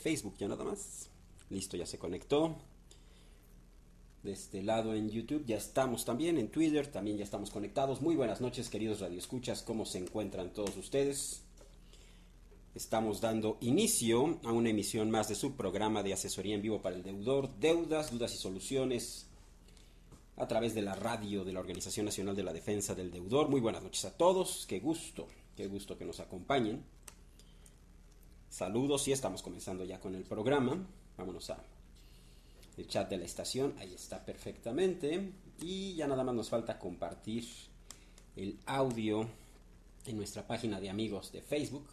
Facebook ya nada más. Listo, ya se conectó. De este lado en YouTube ya estamos también, en Twitter también ya estamos conectados. Muy buenas noches, queridos radioescuchas, ¿cómo se encuentran todos ustedes? Estamos dando inicio a una emisión más de su programa de asesoría en vivo para el deudor, deudas, dudas y soluciones a través de la radio de la Organización Nacional de la Defensa del Deudor. Muy buenas noches a todos, qué gusto que nos acompañen. Saludos y estamos comenzando ya con el programa. Vámonos a el chat de la estación, ahí está perfectamente. Y ya nada más nos falta compartir el audio en nuestra página de amigos de Facebook.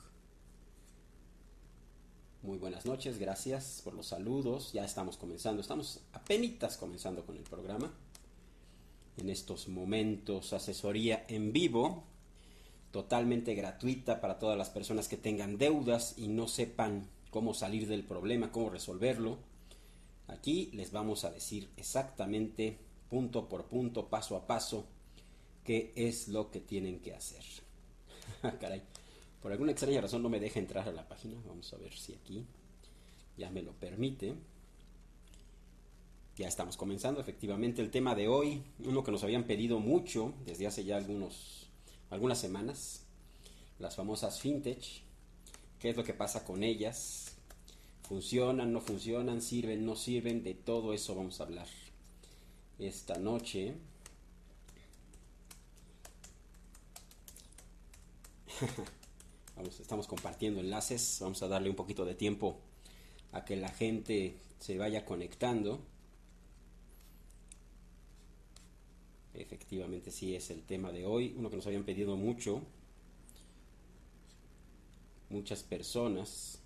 Muy buenas noches, gracias por los saludos. Ya estamos comenzando, estamos apenas comenzando con el programa. En estos momentos, asesoría en vivo, totalmente gratuita para todas las personas que tengan deudas y no sepan cómo salir del problema, cómo resolverlo. Aquí les vamos a decir exactamente, punto por punto, paso a paso, qué es lo que tienen que hacer. Caray, por alguna extraña razón no me deja entrar a la página. Vamos a ver si aquí ya me lo permite. Ya estamos comenzando, efectivamente, el tema de hoy, uno que nos habían pedido mucho desde hace ya algunas semanas, las famosas fintech. ¿Qué es lo que pasa con ellas? ¿Funcionan, no funcionan, sirven, no sirven? De todo eso vamos a hablar esta noche. Estamos compartiendo enlaces, vamos a darle un poquito de tiempo a que la gente se vaya conectando. Efectivamente sí es el tema de hoy, uno que nos habían pedido mucho, muchas personas.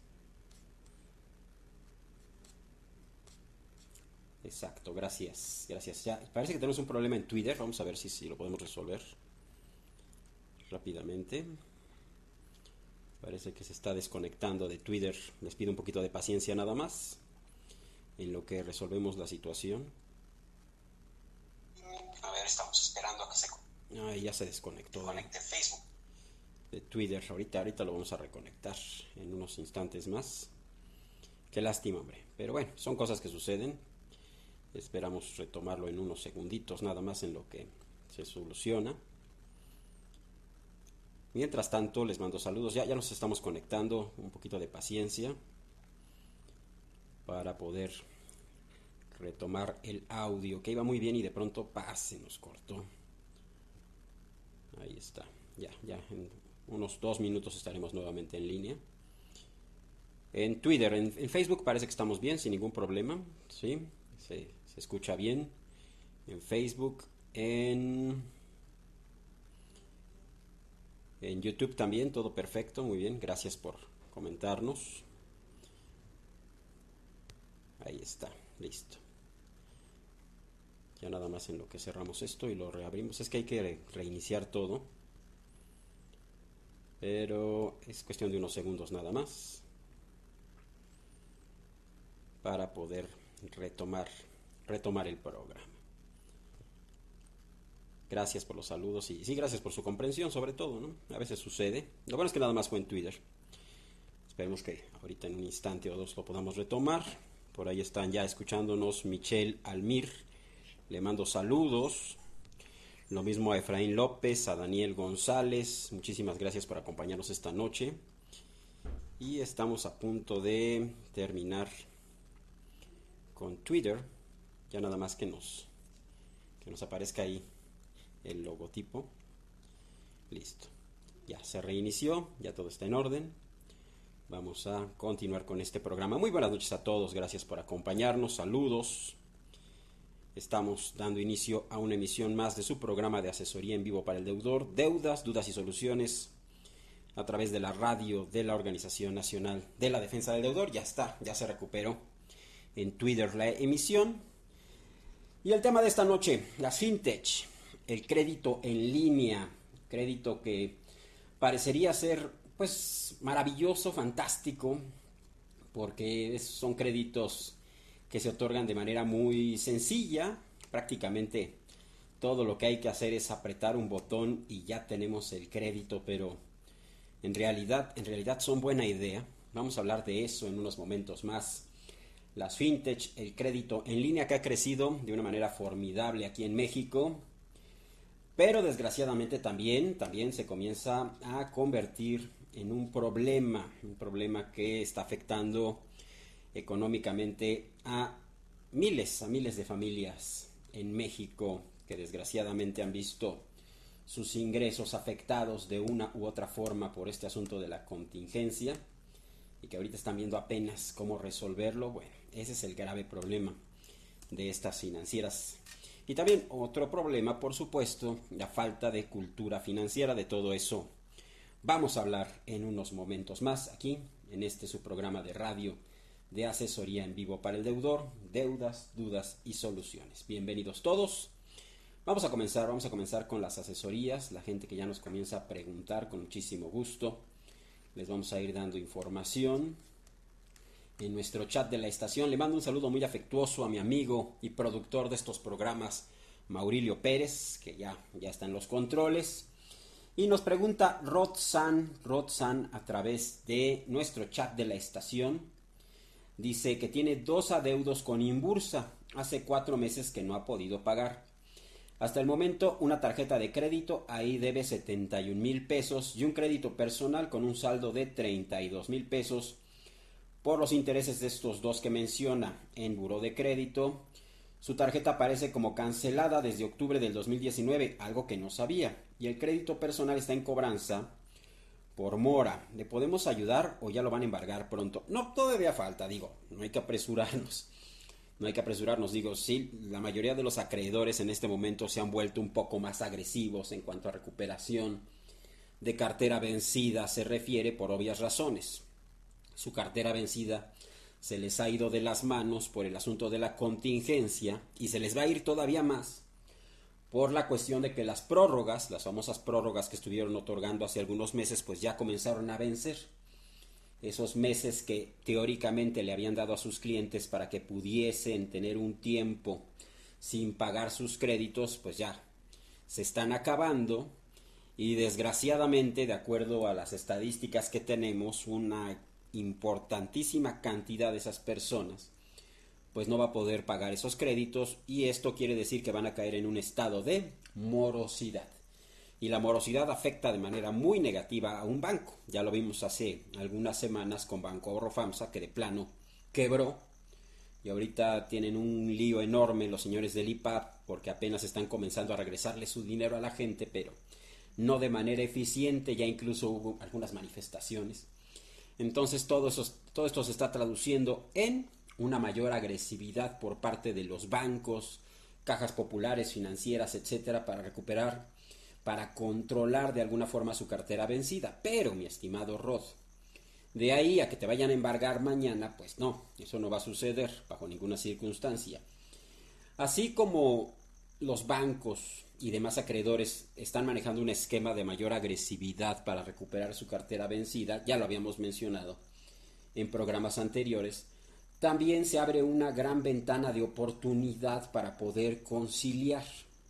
Exacto, gracias. Ya, parece que tenemos un problema en Twitter, vamos a ver si lo podemos resolver rápidamente. Parece que se está desconectando de Twitter. Les pido un poquito de paciencia nada más en lo que resolvemos la situación. A ver, estamos esperando a que se... ya se desconectó conecte Facebook de Twitter. Ahorita lo vamos a reconectar en unos instantes más. Qué lástima, hombre. Pero bueno, son cosas que suceden. Esperamos retomarlo en unos segunditos nada más en lo que se soluciona. Mientras tanto, les mando saludos. Ya nos estamos conectando. Un poquito de paciencia para poder retomar el audio, que iba muy bien y de pronto se nos cortó. Ahí está. Ya en unos 2 minutos estaremos nuevamente en línea. En Twitter, en Facebook parece que estamos bien, sin ningún problema. ¿Sí? Se escucha bien. En Facebook, en YouTube también, todo perfecto, muy bien, gracias por comentarnos. Ahí está, listo. Ya nada más en lo que cerramos esto y lo reabrimos. Es que hay que reiniciar todo, pero es cuestión de unos segundos nada más para poder retomar el programa. Gracias por los saludos y sí, gracias por su comprensión sobre todo, ¿no? A veces sucede. Lo bueno es que nada más fue en Twitter. Esperemos que ahorita en un instante o dos lo podamos retomar. Por ahí están ya escuchándonos Michelle Almir. Le mando saludos. Lo mismo a Efraín López, a Daniel González. Muchísimas gracias por acompañarnos esta noche. Y estamos a punto de terminar con Twitter. Ya nada más que nos aparezca ahí el logotipo. Listo. Ya se reinició, ya todo está en orden. Vamos a continuar con este programa. Muy buenas noches a todos, gracias por acompañarnos, saludos. Estamos dando inicio a una emisión más de su programa de asesoría en vivo para el deudor, deudas, dudas y soluciones a través de la radio de la Organización Nacional de la Defensa del Deudor. Ya se recuperó en Twitter la emisión. Y el tema de esta noche, las fintech, el crédito en línea, crédito que parecería ser pues maravilloso, fantástico, porque son créditos que se otorgan de manera muy sencilla. Prácticamente todo lo que hay que hacer es apretar un botón y ya tenemos el crédito, pero en realidad son buena idea Vamos a hablar de eso en unos momentos más. Las fintech, el crédito en línea que ha crecido de una manera formidable aquí en México, pero desgraciadamente también se comienza a convertir en un problema que está afectando económicamente a miles de familias en México que desgraciadamente han visto sus ingresos afectados de una u otra forma por este asunto de la contingencia y que ahorita están viendo apenas cómo resolverlo. Bueno, ese es el grave problema de estas financieras. Y también otro problema, por supuesto, la falta de cultura financiera. De todo eso vamos a hablar en unos momentos más aquí, en este su programa de radio de asesoría en vivo para el deudor, deudas, dudas y soluciones. Bienvenidos todos. Vamos a comenzar con las asesorías, la gente que ya nos comienza a preguntar con muchísimo gusto. Les vamos a ir dando información en nuestro chat de la estación. Le mando un saludo muy afectuoso a mi amigo y productor de estos programas, Maurilio Pérez, que ya está en los controles. Y nos pregunta Rodsan a través de nuestro chat de la estación. Dice que tiene 2 adeudos con Inbursa. Hace 4 meses que no ha podido pagar. Hasta el momento, una tarjeta de crédito, ahí debe 71,000 pesos y un crédito personal con un saldo de 32,000 pesos por los intereses de estos 2 que menciona en buró de crédito. Su tarjeta aparece como cancelada desde octubre del 2019, algo que no sabía, y el crédito personal está en cobranza por mora. ¿Le podemos ayudar o ya lo van a embargar pronto? No, todavía falta, no hay que apresurarnos. Sí, la mayoría de los acreedores en este momento se han vuelto un poco más agresivos en cuanto a recuperación de cartera vencida se refiere por obvias razones. Su cartera vencida se les ha ido de las manos por el asunto de la contingencia y se les va a ir todavía más por la cuestión de que las prórrogas, las famosas prórrogas que estuvieron otorgando hace algunos meses, pues ya comenzaron a vencer. Esos meses que teóricamente le habían dado a sus clientes para que pudiesen tener un tiempo sin pagar sus créditos, pues ya se están acabando y desgraciadamente, de acuerdo a las estadísticas que tenemos, una importantísima cantidad de esas personas pues no va a poder pagar esos créditos y esto quiere decir que van a caer en un estado de morosidad. Y la morosidad afecta de manera muy negativa a un banco. Ya lo vimos hace algunas semanas con Banco Ahorro FAMSA, que de plano quebró. Y ahorita tienen un lío enorme los señores del IPAP porque apenas están comenzando a regresarle su dinero a la gente, pero no de manera eficiente. Ya incluso hubo algunas manifestaciones. Entonces todo esto se está traduciendo en una mayor agresividad por parte de los bancos, cajas populares, financieras, etcétera, para controlar de alguna forma su cartera vencida. Pero, mi estimado Rod, de ahí a que te vayan a embargar mañana, pues no, eso no va a suceder bajo ninguna circunstancia. Así como los bancos y demás acreedores están manejando un esquema de mayor agresividad para recuperar su cartera vencida, ya lo habíamos mencionado en programas anteriores, también se abre una gran ventana de oportunidad para poder conciliar.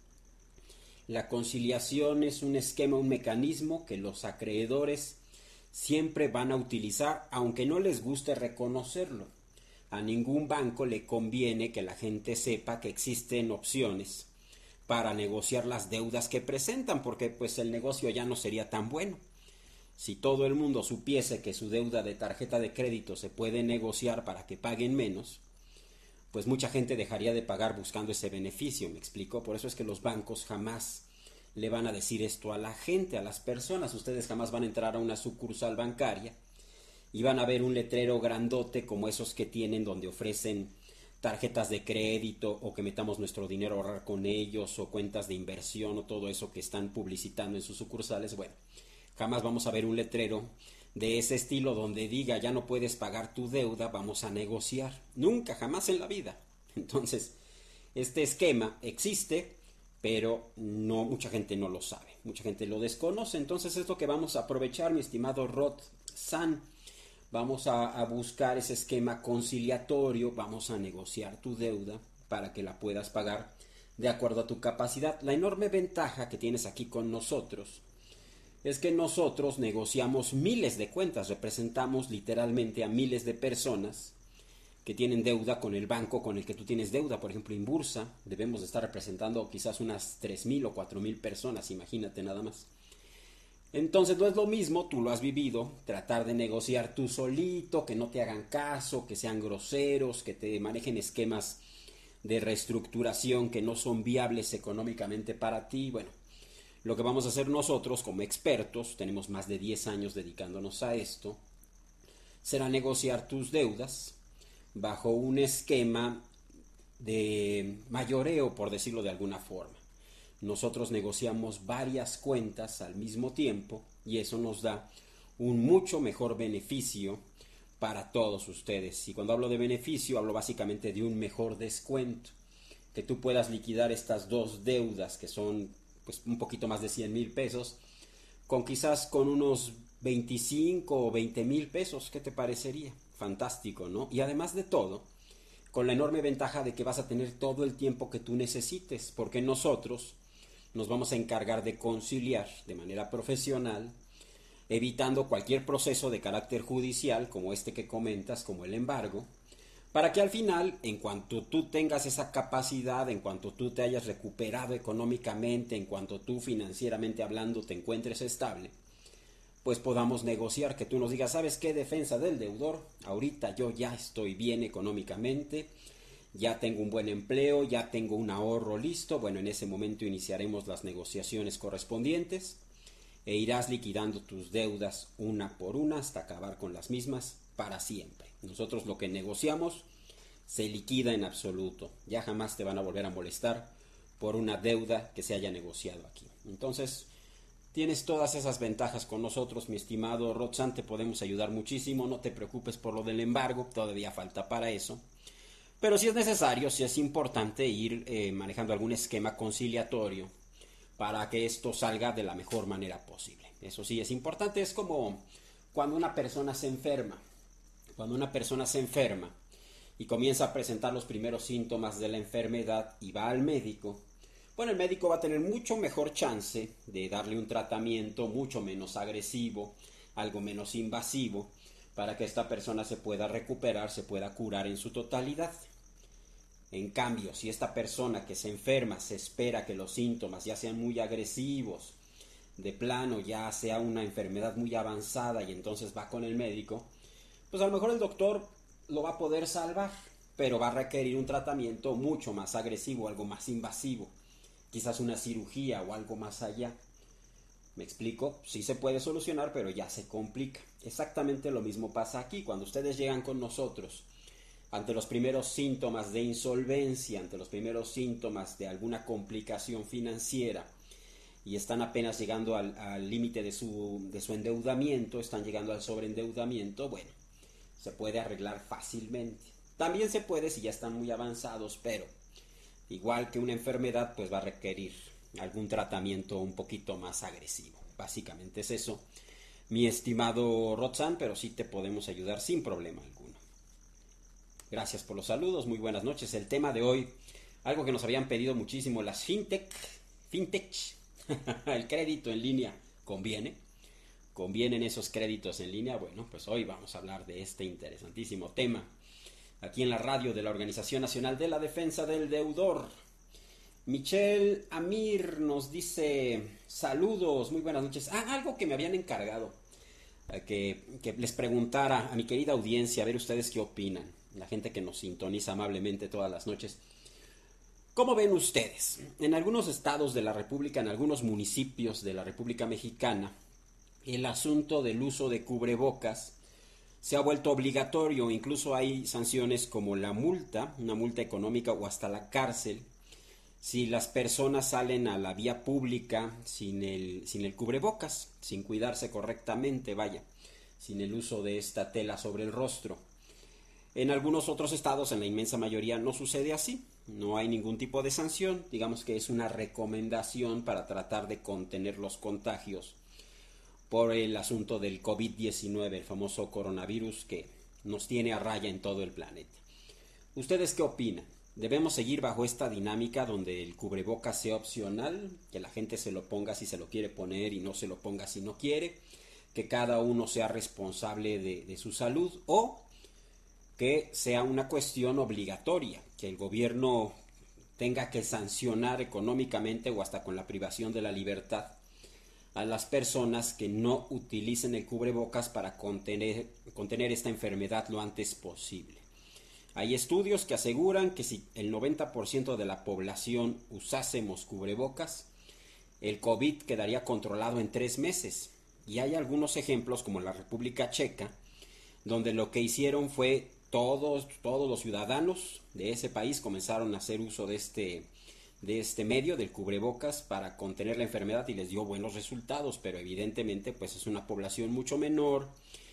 La conciliación es un esquema, un mecanismo que los acreedores siempre van a utilizar, aunque no les guste reconocerlo. A ningún banco le conviene que la gente sepa que existen opciones para negociar las deudas que presentan, porque pues el negocio ya no sería tan bueno. Si todo el mundo supiese que su deuda de tarjeta de crédito se puede negociar para que paguen menos, pues mucha gente dejaría de pagar buscando ese beneficio, ¿me explico? Por eso es que los bancos jamás le van a decir esto a la gente, a las personas. Ustedes jamás van a entrar a una sucursal bancaria y van a ver un letrero grandote como esos que tienen donde ofrecen tarjetas de crédito o que metamos nuestro dinero a ahorrar con ellos o cuentas de inversión o todo eso que están publicitando en sus sucursales. Bueno, jamás vamos a ver un letrero de ese estilo donde diga ya no puedes pagar tu deuda, vamos a negociar. Nunca, jamás en la vida. Entonces, este esquema existe, pero no, mucha gente no lo sabe, mucha gente lo desconoce. Entonces es lo que vamos a aprovechar, mi estimado Rod San. Vamos a buscar ese esquema conciliatorio, vamos a negociar tu deuda para que la puedas pagar de acuerdo a tu capacidad. La enorme ventaja que tienes aquí con nosotros es que nosotros negociamos miles de cuentas, representamos literalmente a miles de personas que tienen deuda con el banco con el que tú tienes deuda. Por ejemplo, en Bursa debemos de estar representando quizás unas 3,000 o 4,000 personas, imagínate nada más. Entonces no es lo mismo, tú lo has vivido, tratar de negociar tú solito, que no te hagan caso, que sean groseros, que te manejen esquemas de reestructuración que no son viables económicamente para ti. Bueno, lo que vamos a hacer nosotros como expertos, tenemos más de 10 años dedicándonos a esto, será negociar tus deudas bajo un esquema de mayoreo, por decirlo de alguna forma. Nosotros negociamos varias cuentas al mismo tiempo y eso nos da un mucho mejor beneficio para todos ustedes. Y cuando hablo de beneficio, hablo básicamente de un mejor descuento, que tú puedas liquidar estas dos deudas que son pues un poquito más de 100,000 pesos, quizás con unos 25 o 20,000 pesos. ¿Qué te parecería? Fantástico, ¿no? Y además de todo, con la enorme ventaja de que vas a tener todo el tiempo que tú necesites, porque nosotros nos vamos a encargar de conciliar de manera profesional, evitando cualquier proceso de carácter judicial, como este que comentas, como el embargo, para que al final, en cuanto tú tengas esa capacidad, en cuanto tú te hayas recuperado económicamente, en cuanto tú financieramente hablando te encuentres estable, pues podamos negociar, que tú nos digas, ¿sabes qué, defensa del deudor? Ahorita yo ya estoy bien económicamente, ya tengo un buen empleo, ya tengo un ahorro listo. Bueno, en ese momento iniciaremos las negociaciones correspondientes e irás liquidando tus deudas una por una hasta acabar con las mismas para siempre. Nosotros lo que negociamos se liquida en absoluto. Ya jamás te van a volver a molestar por una deuda que se haya negociado aquí. Entonces, tienes todas esas ventajas con nosotros, mi estimado Roxanne, te podemos ayudar muchísimo. No te preocupes por lo del embargo, todavía falta para eso. Pero si es necesario, si es importante ir manejando algún esquema conciliatorio para que esto salga de la mejor manera posible. Eso sí es importante, es como cuando una persona se enferma. Cuando una persona se enferma y comienza a presentar los primeros síntomas de la enfermedad y va al médico, bueno, el médico va a tener mucho mejor chance de darle un tratamiento mucho menos agresivo, algo menos invasivo, para que esta persona se pueda recuperar, se pueda curar en su totalidad. En cambio, si esta persona que se enferma se espera que los síntomas ya sean muy agresivos, de plano ya sea una enfermedad muy avanzada y entonces va con el médico, pues a lo mejor el doctor lo va a poder salvar, pero va a requerir un tratamiento mucho más agresivo, algo más invasivo, quizás una cirugía o algo más allá. ¿Me explico? Sí se puede solucionar, pero ya se complica. Exactamente lo mismo pasa aquí. Cuando ustedes llegan con nosotros ante los primeros síntomas de insolvencia, ante los primeros síntomas de alguna complicación financiera y están apenas llegando al límite de su endeudamiento, están llegando al sobreendeudamiento, bueno, se puede arreglar fácilmente. También se puede si ya están muy avanzados, pero igual que una enfermedad, pues va a requerir algún tratamiento un poquito más agresivo. Básicamente es eso, mi estimado Roxanne, pero sí te podemos ayudar sin problema alguno. Gracias por los saludos, muy buenas noches. El tema de hoy, algo que nos habían pedido muchísimo, las fintech, el crédito en línea, ¿convienen esos créditos en línea? Bueno, pues hoy vamos a hablar de este interesantísimo tema, aquí en la radio de la Organización Nacional de la Defensa del Deudor. Michelle Amir nos dice, saludos, muy buenas noches. Algo que me habían encargado, que les preguntara a mi querida audiencia, a ver ustedes qué opinan, la gente que nos sintoniza amablemente todas las noches. ¿Cómo ven ustedes? En algunos estados de la República, en algunos municipios de la República Mexicana, el asunto del uso de cubrebocas se ha vuelto obligatorio. Incluso hay sanciones como la multa, una multa económica o hasta la cárcel, si las personas salen a la vía pública sin el cubrebocas, sin cuidarse correctamente, sin el uso de esta tela sobre el rostro. En algunos otros estados, en la inmensa mayoría, no sucede así. No hay ningún tipo de sanción. Digamos que es una recomendación para tratar de contener los contagios por el asunto del COVID-19, el famoso coronavirus que nos tiene a raya en todo el planeta. ¿Ustedes qué opinan? Debemos seguir bajo esta dinámica donde el cubrebocas sea opcional, que la gente se lo ponga si se lo quiere poner y no se lo ponga si no quiere, que cada uno sea responsable de su salud, o que sea una cuestión obligatoria, que el gobierno tenga que sancionar económicamente o hasta con la privación de la libertad a las personas que no utilicen el cubrebocas para contener esta enfermedad lo antes posible. Hay estudios que aseguran que si el 90% de la población usásemos cubrebocas, el COVID quedaría controlado en 3 meses. Y hay algunos ejemplos, como en la República Checa, donde lo que hicieron fue todos los ciudadanos de ese país comenzaron a hacer uso de este medio, del cubrebocas, para contener la enfermedad y les dio buenos resultados, pero evidentemente pues es una población mucho menor,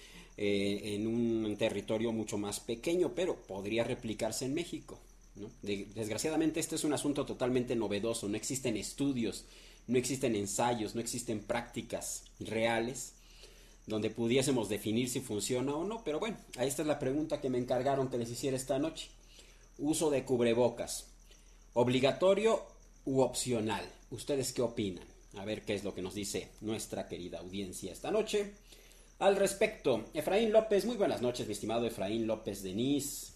en un territorio mucho más pequeño, pero podría replicarse en México, ¿no? Desgraciadamente este es un asunto totalmente novedoso, no existen estudios, no existen ensayos, no existen prácticas reales donde pudiésemos definir si funciona o no, pero bueno, esta es la pregunta que me encargaron que les hiciera esta noche. Uso de cubrebocas, ¿obligatorio u opcional? ¿Ustedes qué opinan? A ver qué es lo que nos dice nuestra querida audiencia esta noche al respecto. Efraín López, muy buenas noches, mi estimado Efraín López de Nice.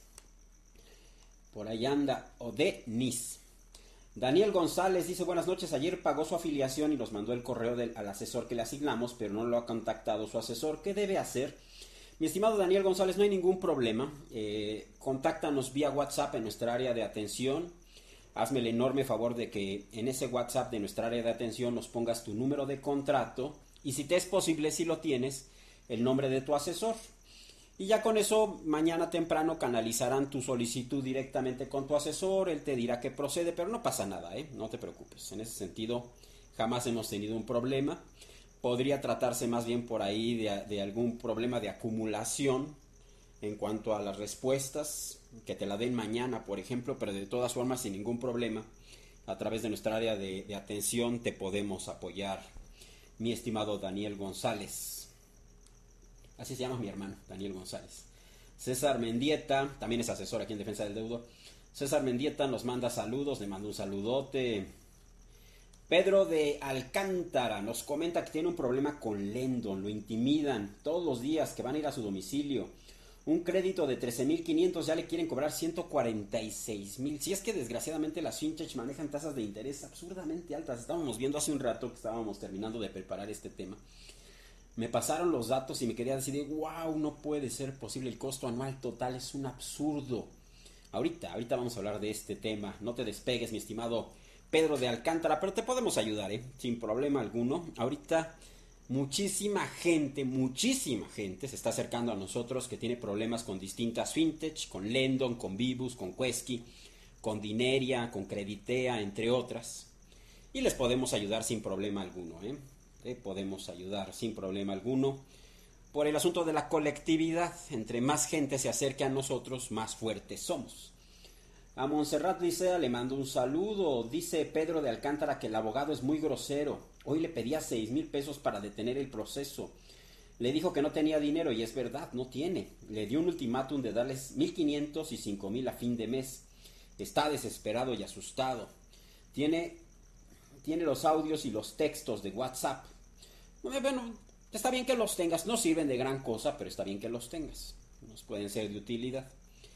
Por ahí anda, o de Nice. Daniel González dice, buenas noches, ayer pagó su afiliación y nos mandó el correo al asesor que le asignamos, pero no lo ha contactado su asesor. ¿Qué debe hacer? Mi estimado Daniel González, no hay ningún problema. Contáctanos vía WhatsApp en nuestra área de atención. Hazme el enorme favor de que en ese WhatsApp de nuestra área de atención nos pongas tu número de contrato y, si te es posible, si lo tienes, el nombre de tu asesor. Y ya con eso mañana temprano canalizarán tu solicitud directamente con tu asesor. Él te dirá que procede, pero no pasa nada, no te preocupes. En ese sentido jamás hemos tenido un problema. Podría tratarse más bien por ahí de algún problema de acumulación en cuanto a las respuestas, que te la den mañana, por ejemplo, pero de todas formas, sin ningún problema, a través de nuestra área de atención te podemos apoyar, mi estimado Daniel González. Así se llama mi hermano, Daniel González. César Mendieta, también es asesor aquí en Defensa del Deudor. César Mendieta nos manda saludos, le mando un saludote. Pedro de Alcántara nos comenta que tiene un problema con Lendon, lo intimidan todos los días que van a ir a su domicilio. Un crédito de 13,500 ya le quieren cobrar 146,000. Si es que desgraciadamente las fintech manejan tasas de interés absurdamente altas. Estábamos viendo hace un rato que estábamos terminando de preparar este tema. Me pasaron los datos y me quería decir, wow, no puede ser posible, el costo anual total es un absurdo. Ahorita vamos a hablar de este tema, no te despegues, mi estimado Pedro de Alcántara, pero te podemos ayudar, sin problema alguno. Ahorita muchísima gente se está acercando a nosotros que tiene problemas con distintas fintech, con Lendon, con Vivus, con Quesky, con Dineria, con Creditea, entre otras. Y les podemos ayudar sin problema alguno, podemos ayudar sin problema alguno por el asunto de la colectividad. Entre más gente se acerque a nosotros, más fuertes somos. A Montserrat Licea le mando un saludo. Dice Pedro de Alcántara que el abogado es muy grosero. Hoy le pedía 6,000 pesos para detener el proceso. Le dijo que no tenía dinero y es verdad, no tiene. Le dio un ultimátum de darles 1,500 y 5,000 a fin de mes. Está desesperado y asustado. Tiene los audios y los textos de WhatsApp. Bueno, está bien que los tengas, no sirven de gran cosa, pero está bien que los tengas, nos pueden ser de utilidad.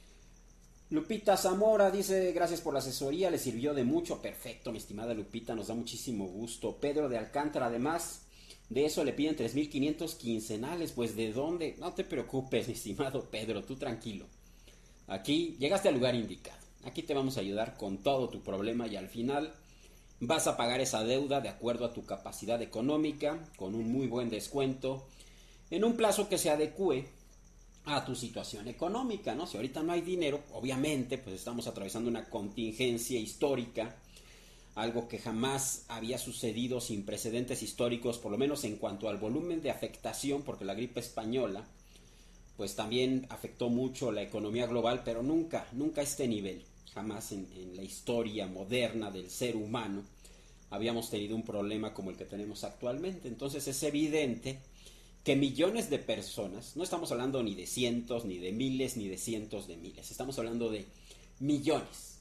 Lupita Zamora dice, gracias por la asesoría, le sirvió de mucho. Perfecto, mi estimada Lupita, nos da muchísimo gusto. Pedro de Alcántara, además de eso le piden 3,500 quincenales. Pues ¿de dónde? No te preocupes, mi estimado Pedro, tú tranquilo. Aquí llegaste al lugar indicado, aquí te vamos a ayudar con todo tu problema y al final vas a pagar esa deuda de acuerdo a tu capacidad económica, con un muy buen descuento, en un plazo que se adecue a tu situación económica, ¿no? Si ahorita no hay dinero, obviamente, pues estamos atravesando una contingencia histórica, algo que jamás había sucedido, sin precedentes históricos, por lo menos en cuanto al volumen de afectación, porque la gripe española, pues también afectó mucho la economía global, pero nunca a este nivel. Jamás en la historia moderna del ser humano habíamos tenido un problema como el que tenemos actualmente. Entonces es evidente que millones de personas, no estamos hablando ni de cientos, ni de miles, ni de cientos de miles, estamos hablando de millones,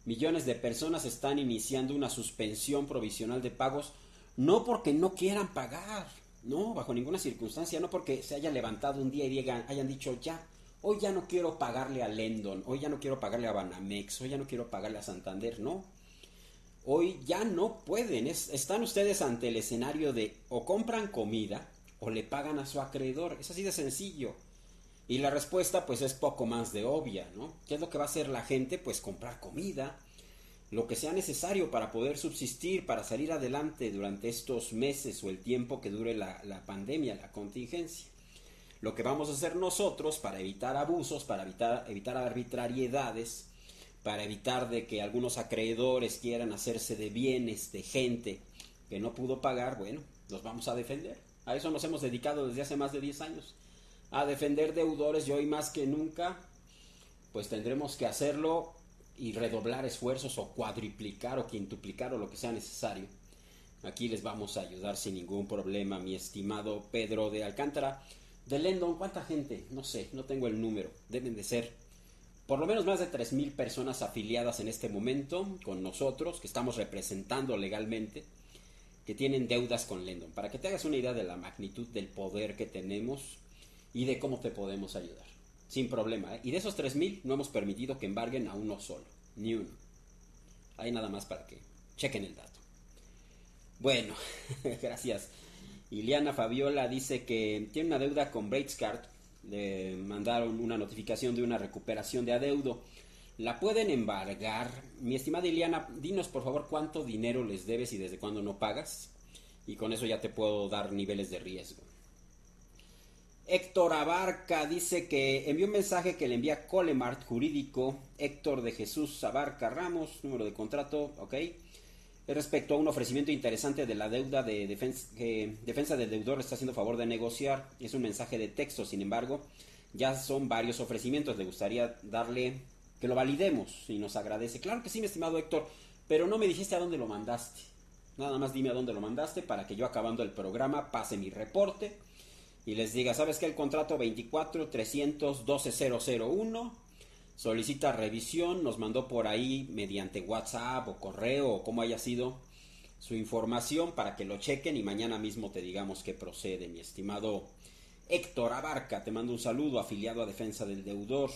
Millones de personas están iniciando una suspensión provisional de pagos, no porque no quieran pagar, no, bajo ninguna circunstancia, no porque se haya levantado un día y hayan dicho ya, hoy ya no quiero pagarle a Lendon, hoy ya no quiero pagarle a Banamex, hoy ya no quiero pagarle a Santander, no. Hoy ya no pueden, están ustedes ante el escenario de o compran comida o le pagan a su acreedor, es así de sencillo. Y la respuesta pues es poco más de obvia, ¿no? ¿Qué es lo que va a hacer la gente? Pues comprar comida, lo que sea necesario para poder subsistir, para salir adelante durante estos meses o el tiempo que dure la pandemia, la contingencia. Lo que vamos a hacer nosotros para evitar abusos, para evitar arbitrariedades, para evitar de que algunos acreedores quieran hacerse de bienes de gente que no pudo pagar, bueno, los vamos a defender. A eso nos hemos dedicado desde hace más de 10 años, a defender deudores, y hoy más que nunca, pues tendremos que hacerlo y redoblar esfuerzos o cuadriplicar o quintuplicar o lo que sea necesario. Aquí les vamos a ayudar sin ningún problema, mi estimado Pedro de Alcántara. De Lendon, ¿cuánta gente? No sé, no tengo el número. Deben de ser por lo menos más de 3,000 personas afiliadas en este momento con nosotros, que estamos representando legalmente, que tienen deudas con Lendon. Para que te hagas una idea de la magnitud del poder que tenemos y de cómo te podemos ayudar. Sin problema, ¿eh? Y de esos 3,000 no hemos permitido que embarguen a uno solo, ni uno. Ahí nada más para que chequen el dato. Bueno, gracias. Iliana Fabiola dice que tiene una deuda con Braidcard. Le mandaron una notificación de una recuperación de adeudo. ¿La pueden embargar? Mi estimada Iliana, dinos por favor cuánto dinero les debes y desde cuándo no pagas. Y con eso ya te puedo dar niveles de riesgo. Héctor Abarca dice que envió un mensaje que le envía Colemart Jurídico. Héctor de Jesús Abarca Ramos, número de contrato, ok. Respecto a un ofrecimiento interesante de la deuda de defensa del deudor le está haciendo favor de negociar. Es un mensaje de texto, sin embargo, ya son varios ofrecimientos. Le gustaría darle que lo validemos y nos agradece. Claro que sí, mi estimado Héctor, pero no me dijiste a dónde lo mandaste. Nada más dime a dónde lo mandaste para que yo, acabando el programa, pase mi reporte y les diga, ¿sabes qué? El contrato 24-300-12001 solicita revisión, nos mandó por ahí mediante WhatsApp o correo o como haya sido su información para que lo chequen y mañana mismo te digamos que procede, mi estimado Héctor Abarca. Te mando un saludo, afiliado a Defensa del Deudor.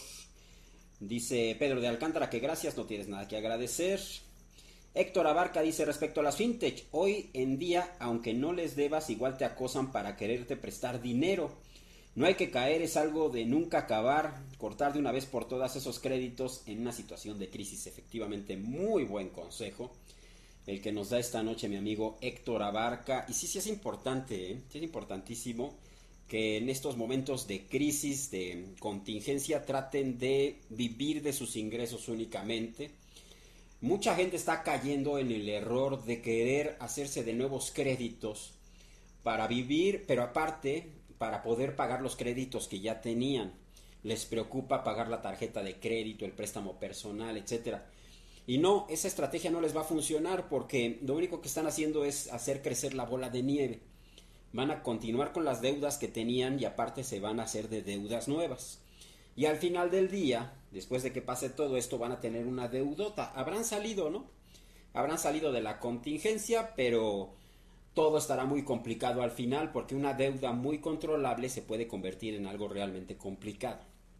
Dice Pedro de Alcántara que gracias, no tienes nada que agradecer. Héctor Abarca dice respecto a las fintech, hoy en día, aunque no les debas, igual te acosan para quererte prestar dinero. No hay que caer, es algo de nunca acabar, cortar de una vez por todas esos créditos en una situación de crisis. Efectivamente, muy buen consejo el que nos da esta noche mi amigo Héctor Abarca. Y sí es importante, sí es importantísimo que en estos momentos de crisis, de contingencia, traten de vivir de sus ingresos únicamente. Mucha gente está cayendo en el error de querer hacerse de nuevos créditos para vivir, pero aparte para poder pagar los créditos que ya tenían. Les preocupa pagar la tarjeta de crédito, el préstamo personal, etcétera. Y no, esa estrategia no les va a funcionar porque lo único que están haciendo es hacer crecer la bola de nieve. Van a continuar con las deudas que tenían y aparte se van a hacer de deudas nuevas. Y al final del día, después de que pase todo esto, van a tener una deudota. Habrán salido, ¿no? Habrán salido de la contingencia, pero todo estará muy complicado al final porque una deuda muy controlable se puede convertir en algo realmente complicado.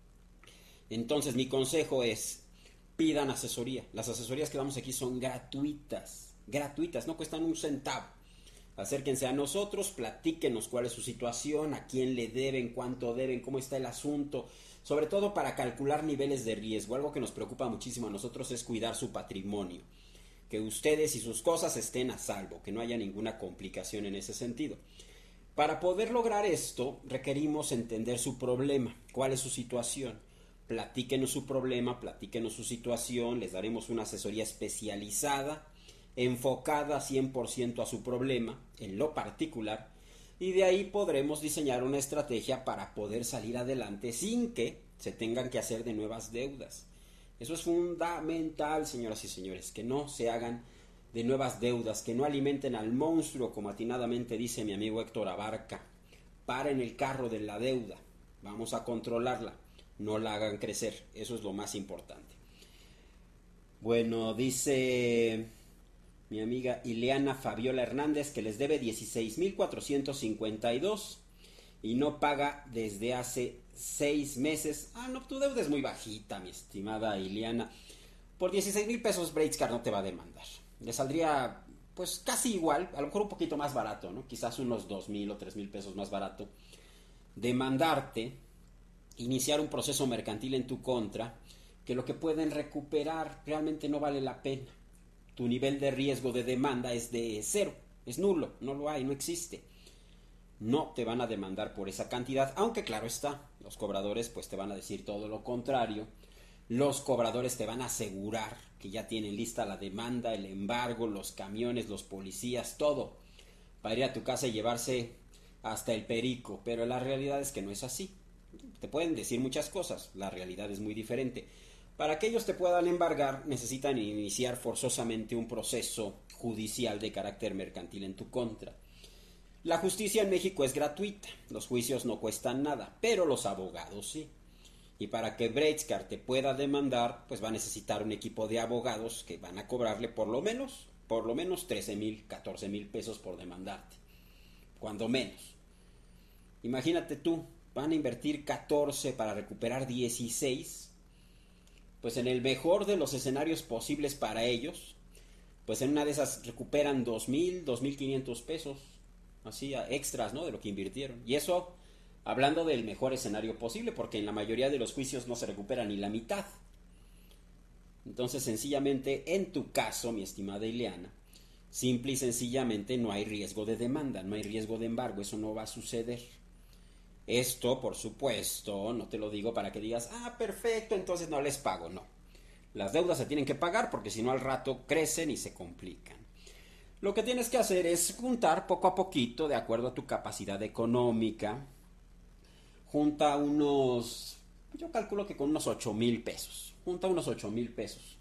Entonces mi consejo es, pidan asesoría. Las asesorías que damos aquí son gratuitas, no cuestan un centavo. Acérquense a nosotros, platíquenos cuál es su situación, a quién le deben, cuánto deben, cómo está el asunto, sobre todo para calcular niveles de riesgo. Algo que nos preocupa muchísimo a nosotros es cuidar su patrimonio, que ustedes y sus cosas estén a salvo, que no haya ninguna complicación en ese sentido. Para poder lograr esto, requerimos entender su problema, cuál es su situación. Platíquenos su problema, platíquenos su situación, les daremos una asesoría especializada, enfocada 100% a su problema, en lo particular, y de ahí podremos diseñar una estrategia para poder salir adelante sin que se tengan que hacer de nuevas deudas. Eso es fundamental, señoras y señores, que no se hagan de nuevas deudas, que no alimenten al monstruo, como atinadamente dice mi amigo Héctor Abarca. Paren el carro de la deuda, vamos a controlarla, no la hagan crecer, eso es lo más importante. Bueno, dice mi amiga Ileana Fabiola Hernández que les debe 16,452 y no paga desde hace 6 meses. Ah, no, tu deuda es muy bajita, mi estimada Ileana. Por 16,000 pesos Braitscar no te va a demandar. Le saldría pues casi igual, a lo mejor un poquito más barato, ¿no? Quizás unos 2,000 o 3,000 pesos más barato. Demandarte, iniciar un proceso mercantil en tu contra, que lo que pueden recuperar realmente no vale la pena. Tu nivel de riesgo de demanda es de cero, es nulo, no lo hay, no existe. No te van a demandar por esa cantidad, aunque claro está, los cobradores pues te van a decir todo lo contrario. Los cobradores te van a asegurar que ya tienen lista la demanda, el embargo, los camiones, los policías, todo, para ir a tu casa y llevarse hasta el perico, pero la realidad es que no es así. Te pueden decir muchas cosas, la realidad es muy diferente. Para que ellos te puedan embargar, necesitan iniciar forzosamente un proceso judicial de carácter mercantil en tu contra. La justicia en México es gratuita, los juicios no cuestan nada, pero los abogados sí. Y para que Braitscar te pueda demandar, pues va a necesitar un equipo de abogados que van a cobrarle por lo menos 13,000, 14,000 pesos por demandarte. Cuando menos. Imagínate tú, van a invertir 14 para recuperar 16. Pues en el mejor de los escenarios posibles para ellos, pues en una de esas recuperan 2,000, 2,500 pesos, así extras, ¿no? De lo que invirtieron. Y eso hablando del mejor escenario posible, porque en la mayoría de los juicios no se recupera ni la mitad. Entonces, sencillamente, en tu caso, mi estimada Ileana, simple y sencillamente no hay riesgo de demanda, no hay riesgo de embargo, eso no va a suceder. Esto, por supuesto, no te lo digo para que digas, ah, perfecto, entonces no les pago, no. Las deudas se tienen que pagar porque si no al rato crecen y se complican. Lo que tienes que hacer es juntar poco a poquito, de acuerdo a tu capacidad económica. Junta unos, yo calculo que con unos 8,000 pesos. Junta unos 8,000 pesos.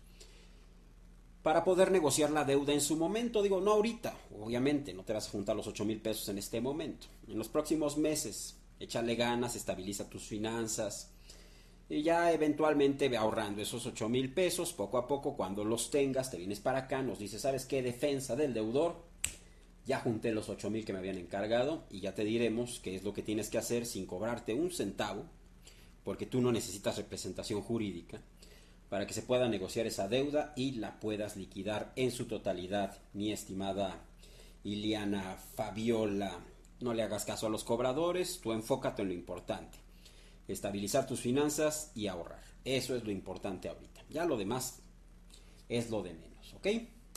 Para poder negociar la deuda en su momento, digo, no ahorita, obviamente, no te vas a juntar los 8,000 pesos en este momento. En los próximos meses, échale ganas, estabiliza tus finanzas y ya eventualmente ve ahorrando esos 8,000 pesos. Poco a poco, cuando los tengas, te vienes para acá, nos dices, ¿sabes qué? Defensa del deudor. Ya junté los 8,000 que me habían encargado y ya te diremos qué es lo que tienes que hacer sin cobrarte un centavo, porque tú no necesitas representación jurídica, para que se pueda negociar esa deuda y la puedas liquidar en su totalidad, mi estimada Ileana Fabiola. No le hagas caso a los cobradores, tú enfócate en lo importante. Estabilizar tus finanzas y ahorrar. Eso es lo importante ahorita. Ya lo demás es lo de menos, ¿ok?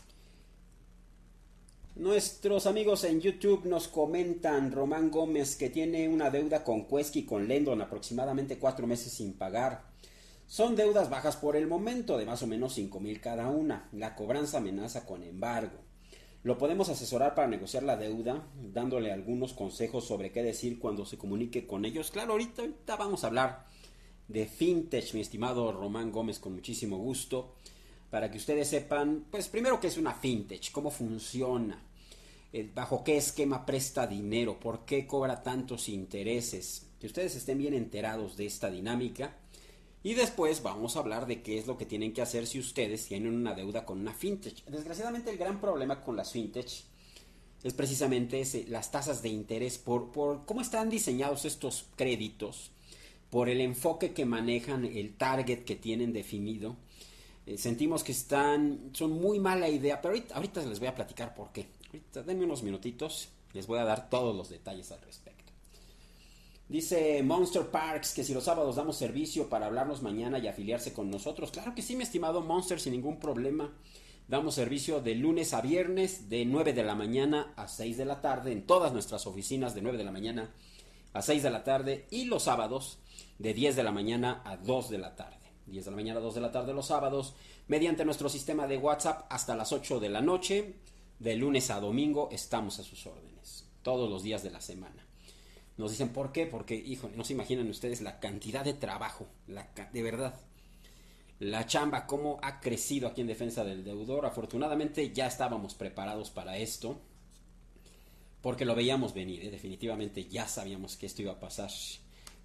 Nuestros amigos en YouTube nos comentan, Román Gómez, que tiene una deuda con Quesky y con Lendon, aproximadamente 4 meses sin pagar. Son deudas bajas por el momento, de más o menos 5,000 cada una. La cobranza amenaza con embargo. Lo podemos asesorar para negociar la deuda, dándole algunos consejos sobre qué decir cuando se comunique con ellos. Claro, ahorita vamos a hablar de fintech, mi estimado Román Gómez, con muchísimo gusto, para que ustedes sepan, pues primero qué es una fintech, cómo funciona, bajo qué esquema presta dinero, por qué cobra tantos intereses, que ustedes estén bien enterados de esta dinámica. Y después vamos a hablar de qué es lo que tienen que hacer si ustedes tienen una deuda con una fintech. Desgraciadamente el gran problema con las fintech es precisamente las tasas de interés, por cómo están diseñados estos créditos, por el enfoque que manejan, el target que tienen definido. Sentimos que son muy mala idea, pero ahorita les voy a platicar por qué. Ahorita denme unos minutitos, les voy a dar todos los detalles al respecto. Dice Monster Parks que si los sábados damos servicio para hablarnos mañana y afiliarse con nosotros. Claro que sí, mi estimado Monster, sin ningún problema. Damos servicio de lunes a viernes de 9 de la mañana a 6 de la tarde en todas nuestras oficinas, de 9 de la mañana a 6 de la tarde, y los sábados de 10 de la mañana a 2 de la tarde. 10 de la mañana a 2 de la tarde los sábados, mediante nuestro sistema de WhatsApp hasta las 8 de la noche. De lunes a domingo estamos a sus órdenes, todos los días de la semana. Nos dicen, ¿por qué? Porque, hijo, no se imaginan ustedes la cantidad de trabajo, de verdad, la chamba, cómo ha crecido aquí en defensa del deudor. Afortunadamente ya estábamos preparados para esto, porque lo veíamos venir, definitivamente ya sabíamos que esto iba a pasar.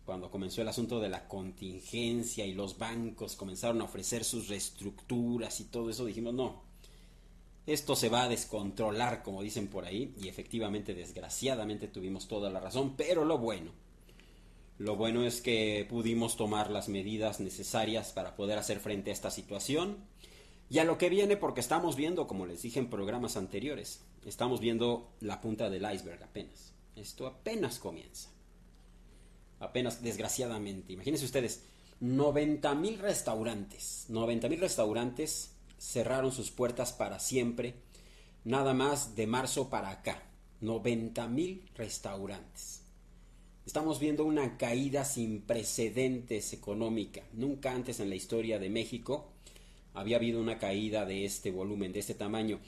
cuando comenzó el asunto de la contingencia y los bancos comenzaron a ofrecer sus reestructuras y todo eso, dijimos, no, esto se va a descontrolar, como dicen por ahí, y efectivamente, desgraciadamente, tuvimos toda la razón, pero lo bueno es que pudimos tomar las medidas necesarias para poder hacer frente a esta situación y a lo que viene, porque estamos viendo, como les dije en programas anteriores, estamos viendo la punta del iceberg apenas. Esto apenas comienza. Apenas, desgraciadamente. Imagínense ustedes, 90,000 restaurantes. 90,000 restaurantes cerraron sus puertas para siempre, nada más de marzo para acá. 90,000 restaurantes. Estamos viendo una caída sin precedentes económica. Nunca antes en la historia de México había habido una caída de este volumen, de este tamaño.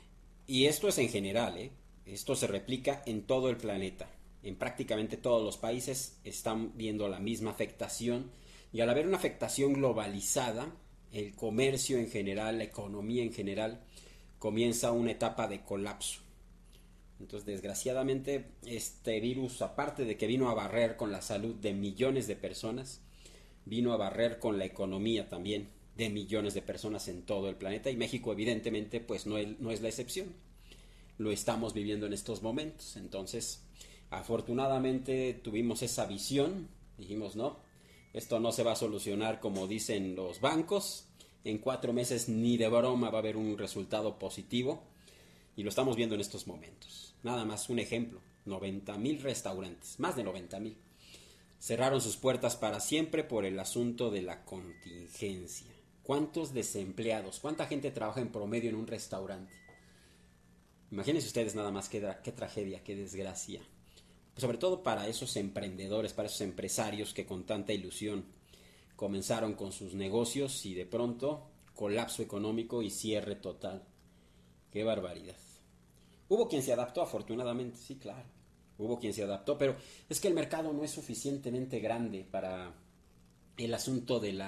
Y esto es en general, ¿eh? Esto se replica en todo el planeta. En prácticamente todos los países están viendo la misma afectación. Y al haber una afectación globalizada, el comercio en general, la economía en general, comienza una etapa de colapso. Entonces, desgraciadamente, este virus, aparte de que vino a barrer con la salud de millones de personas, vino a barrer con la economía también de millones de personas en todo el planeta, y México evidentemente pues no es la excepción. Lo estamos viviendo en estos momentos. Entonces, afortunadamente tuvimos esa visión, dijimos, no, esto no se va a solucionar como dicen los bancos, en 4 meses ni de broma va a haber un resultado positivo, y lo estamos viendo en estos momentos. Nada más un ejemplo, 90,000 restaurantes, más de 90,000, cerraron sus puertas para siempre por el asunto de la contingencia. ¿Cuántos desempleados, cuánta gente trabaja en promedio en un restaurante? Imagínense ustedes nada más qué tragedia, qué desgracia. Pues sobre todo para esos emprendedores, para esos empresarios que con tanta ilusión comenzaron con sus negocios y de pronto colapso económico y cierre total. ¡Qué barbaridad! Hubo quien se adaptó, afortunadamente, sí, claro. Hubo quien se adaptó, pero es que el mercado no es suficientemente grande para el asunto de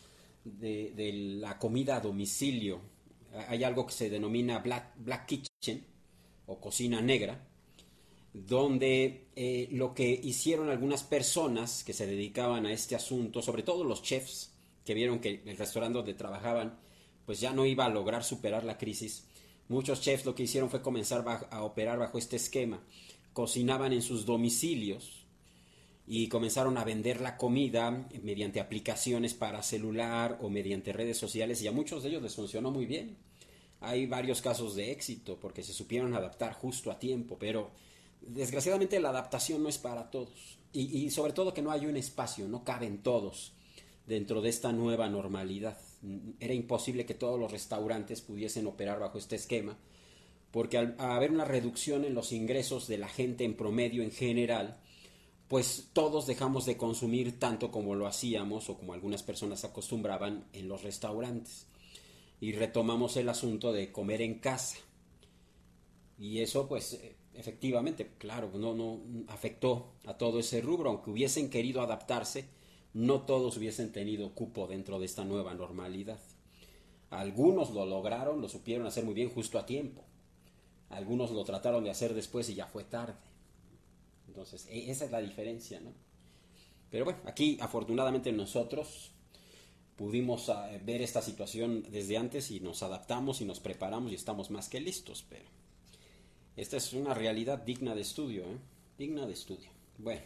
la comida a domicilio. Hay algo que se denomina Black Kitchen o cocina negra, donde lo que hicieron algunas personas que se dedicaban a este asunto, sobre todo los chefs, que vieron que el restaurante donde trabajaban pues ya no iba a lograr superar la crisis. Muchos chefs lo que hicieron fue comenzar a operar bajo este esquema. Cocinaban en sus domicilios y comenzaron a vender la comida mediante aplicaciones para celular o mediante redes sociales, y a muchos de ellos les funcionó muy bien. Hay varios casos de éxito porque se supieron adaptar justo a tiempo, pero desgraciadamente la adaptación no es para todos, y sobre todo que no hay un espacio, no caben todos dentro de esta nueva normalidad. Era imposible que todos los restaurantes pudiesen operar bajo este esquema, porque al haber una reducción en los ingresos de la gente en promedio en general, pues todos dejamos de consumir tanto como lo hacíamos o como algunas personas acostumbraban en los restaurantes, y retomamos el asunto de comer en casa, y eso pues efectivamente, claro, no afectó a todo ese rubro. Aunque hubiesen querido adaptarse, no todos hubiesen tenido cupo dentro de esta nueva normalidad. Algunos lo lograron, lo supieron hacer muy bien justo a tiempo. Algunos lo trataron de hacer después y ya fue tarde. Entonces, esa es la diferencia, ¿no? Pero bueno, aquí afortunadamente nosotros pudimos ver esta situación desde antes y nos adaptamos y nos preparamos y estamos más que listos, pero esta es una realidad digna de estudio, ¿eh? Digna de estudio. Bueno,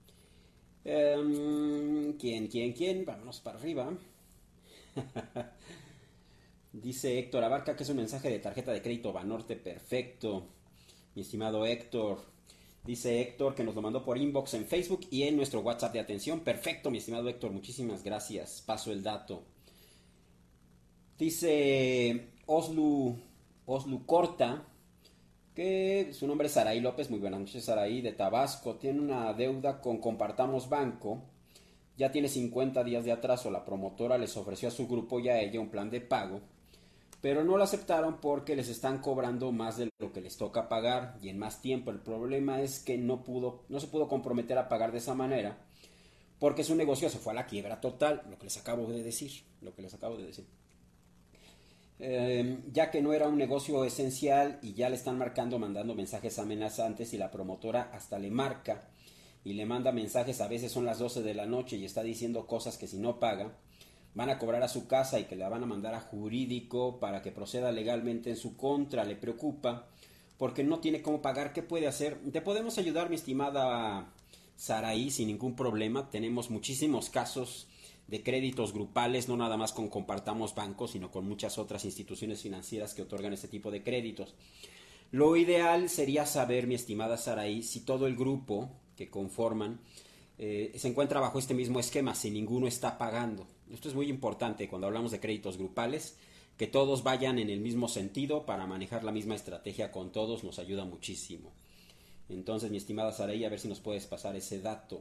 ¿quién? Vámonos para arriba. Dice Héctor Abarca que es un mensaje de tarjeta de crédito Banorte. Perfecto, mi estimado Héctor. Dice Héctor que nos lo mandó por inbox en Facebook y en nuestro WhatsApp de atención. Perfecto, mi estimado Héctor, muchísimas gracias. Paso el dato. Dice Oslu Corta que su nombre es Saraí López. Muy buenas noches, Saraí, de Tabasco. Tiene una deuda con Compartamos Banco. Ya tiene 50 días de atraso. La promotora les ofreció a su grupo y a ella un plan de pago, pero no lo aceptaron porque les están cobrando más de lo que les toca pagar y en más tiempo. El problema es que no se pudo comprometer a pagar de esa manera porque su negocio se fue a la quiebra total, lo que les acabo de decir. Ya que no era un negocio esencial y ya le están mandando mensajes amenazantes, y la promotora hasta le marca y le manda mensajes, a veces son las 12 de la noche y está diciendo cosas que si no paga, van a cobrar a su casa y que la van a mandar a jurídico para que proceda legalmente en su contra. Le preocupa porque no tiene cómo pagar. ¿Qué puede hacer? Te podemos ayudar, mi estimada Saraí, sin ningún problema. Tenemos muchísimos casos de créditos grupales, no nada más con Compartamos Banco, sino con muchas otras instituciones financieras que otorgan este tipo de créditos. Lo ideal sería saber, mi estimada Saraí, si todo el grupo que conforman se encuentra bajo este mismo esquema, si ninguno está pagando. Esto es muy importante cuando hablamos de créditos grupales, que todos vayan en el mismo sentido para manejar la misma estrategia con todos, nos ayuda muchísimo. Entonces, mi estimada Saraí, a ver si nos puedes pasar ese dato.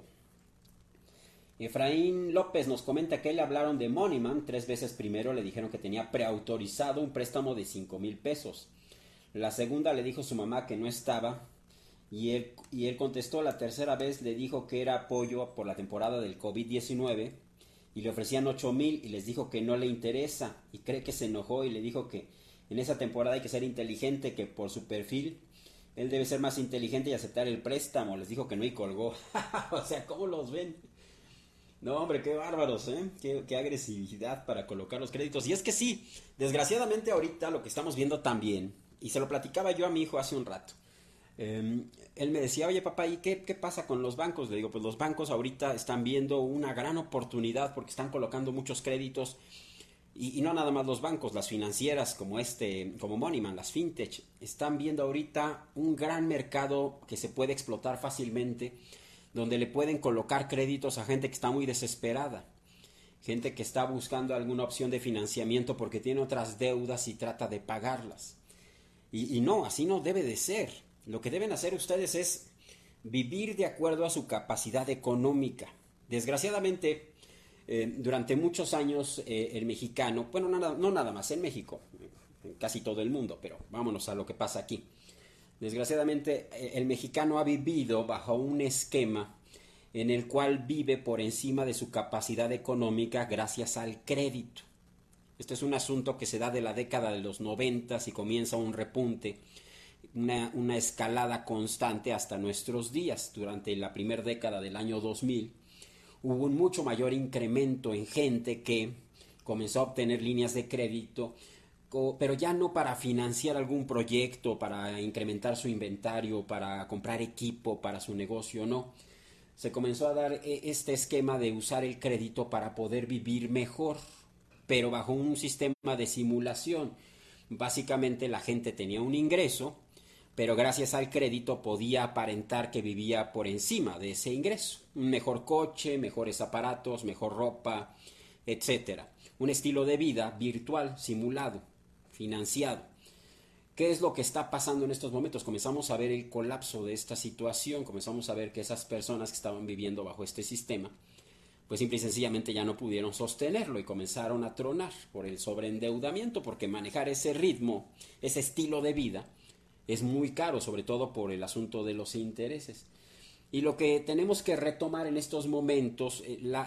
Efraín López nos comenta que le hablaron de Moneyman 3 veces. Primero le dijeron que tenía preautorizado un préstamo de 5,000 pesos. La segunda le dijo su mamá que no estaba y él contestó. La tercera vez le dijo que era apoyo por la temporada del COVID-19 y le ofrecían 8,000 y les dijo que no le interesa y cree que se enojó y le dijo que en esa temporada hay que ser inteligente, que por su perfil él debe ser más inteligente y aceptar el préstamo. Les dijo que no y colgó. O sea, ¿cómo los ven? No, hombre, qué bárbaros, ¿eh? Qué agresividad para colocar los créditos. Y es que sí, desgraciadamente ahorita lo que estamos viendo también, y se lo platicaba yo a mi hijo hace un rato, él me decía, oye papá, ¿y qué pasa con los bancos? Le digo, pues los bancos ahorita están viendo una gran oportunidad porque están colocando muchos créditos y no nada más los bancos, las financieras como Moneyman, las fintech, están viendo ahorita un gran mercado que se puede explotar fácilmente, donde le pueden colocar créditos a gente que está muy desesperada, gente que está buscando alguna opción de financiamiento porque tiene otras deudas y trata de pagarlas. Y no, así no debe de ser. Lo que deben hacer ustedes es vivir de acuerdo a su capacidad económica. Desgraciadamente, durante muchos años el mexicano, bueno, no nada más en México, en casi todo el mundo, pero vámonos a lo que pasa aquí. Desgraciadamente el mexicano ha vivido bajo un esquema en el cual vive por encima de su capacidad económica gracias al crédito. Este es un asunto que se da de la década de los 90 y comienza un repunte, una escalada constante hasta nuestros días. Durante la primera década del año 2000 hubo un mucho mayor incremento en gente que comenzó a obtener líneas de crédito, pero ya no para financiar algún proyecto, para incrementar su inventario, para comprar equipo para su negocio, no. Se comenzó a dar este esquema de usar el crédito para poder vivir mejor, pero bajo un sistema de simulación. Básicamente la gente tenía un ingreso, pero gracias al crédito podía aparentar que vivía por encima de ese ingreso. Un mejor coche, mejores aparatos, mejor ropa, etcétera. Un estilo de vida virtual, simulado, financiado. ¿Qué es lo que está pasando en estos momentos? Comenzamos a ver el colapso de esta situación, comenzamos a ver que esas personas que estaban viviendo bajo este sistema, pues simple y sencillamente ya no pudieron sostenerlo y comenzaron a tronar por el sobreendeudamiento, porque manejar ese ritmo, ese estilo de vida, es muy caro, sobre todo por el asunto de los intereses. Y lo que tenemos que retomar en estos momentos,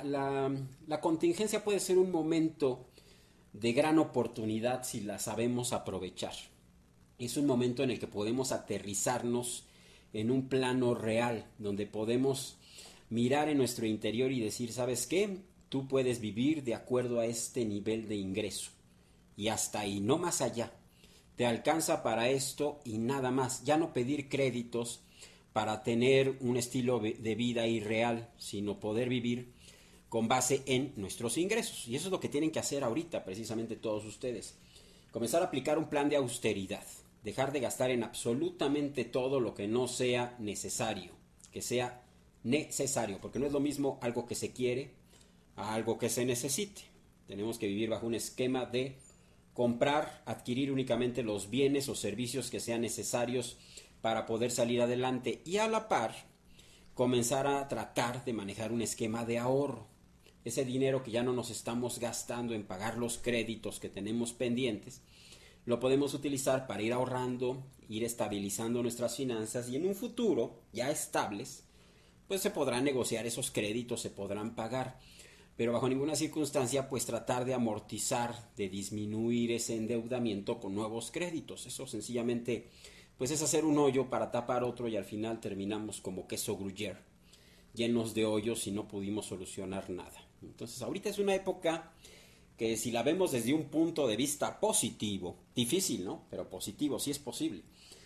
la contingencia puede ser un momento de gran oportunidad si la sabemos aprovechar. Es un momento en el que podemos aterrizarnos en un plano real, donde podemos mirar en nuestro interior y decir, ¿sabes qué? Tú puedes vivir de acuerdo a este nivel de ingreso. Y hasta ahí, no más allá. Te alcanza para esto y nada más. Ya no pedir créditos para tener un estilo de vida irreal, sino poder vivir con base en nuestros ingresos. Y eso es lo que tienen que hacer ahorita, precisamente todos ustedes. Comenzar a aplicar un plan de austeridad. Dejar de gastar en absolutamente todo lo que no sea necesario. Que sea necesario, porque no es lo mismo algo que se quiere a algo que se necesite. Tenemos que vivir bajo un esquema de comprar, adquirir únicamente los bienes o servicios que sean necesarios para poder salir adelante y a la par comenzar a tratar de manejar un esquema de ahorro. Ese dinero que ya no nos estamos gastando en pagar los créditos que tenemos pendientes, lo podemos utilizar para ir ahorrando, ir estabilizando nuestras finanzas y en un futuro ya estables, pues se podrán negociar esos créditos, se podrán pagar, pero bajo ninguna circunstancia pues tratar de amortizar, de disminuir ese endeudamiento con nuevos créditos. Eso sencillamente pues es hacer un hoyo para tapar otro y al final terminamos como queso gruyere, llenos de hoyos y no pudimos solucionar nada. Entonces ahorita es una época que si la vemos desde un punto de vista positivo, difícil, ¿no? Pero positivo, sí es posible,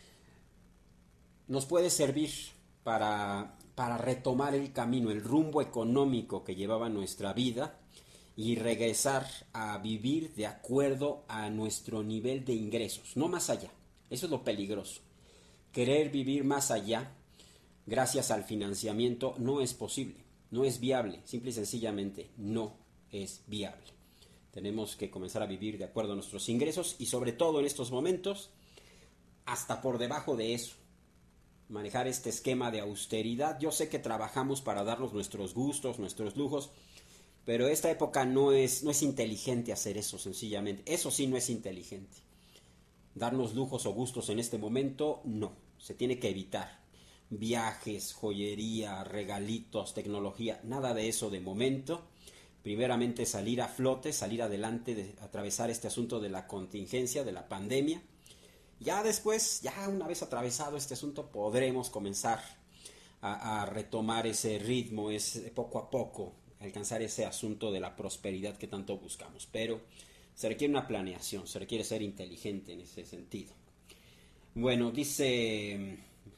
nos puede servir para retomar el camino, el rumbo económico que llevaba nuestra vida y regresar a vivir de acuerdo a nuestro nivel de ingresos, no más allá. Eso es lo peligroso. Querer vivir más allá, gracias al financiamiento, no es posible, no es viable, simple y sencillamente no es viable. Tenemos que comenzar a vivir de acuerdo a nuestros ingresos y sobre todo en estos momentos, hasta por debajo de eso. Manejar este esquema de austeridad. Yo sé que trabajamos para darnos nuestros gustos, nuestros lujos, pero esta época no es inteligente hacer eso, sencillamente. Eso sí no es inteligente. Darnos lujos o gustos en este momento, no. Se tiene que evitar. Viajes, joyería, regalitos, tecnología, nada de eso de momento. Primeramente salir a flote, salir adelante, atravesar este asunto de la contingencia, de la pandemia. Ya después, ya una vez atravesado este asunto, podremos comenzar a retomar ese ritmo, poco a poco, alcanzar ese asunto de la prosperidad que tanto buscamos. Pero se requiere una planeación, se requiere ser inteligente en ese sentido. Bueno, dice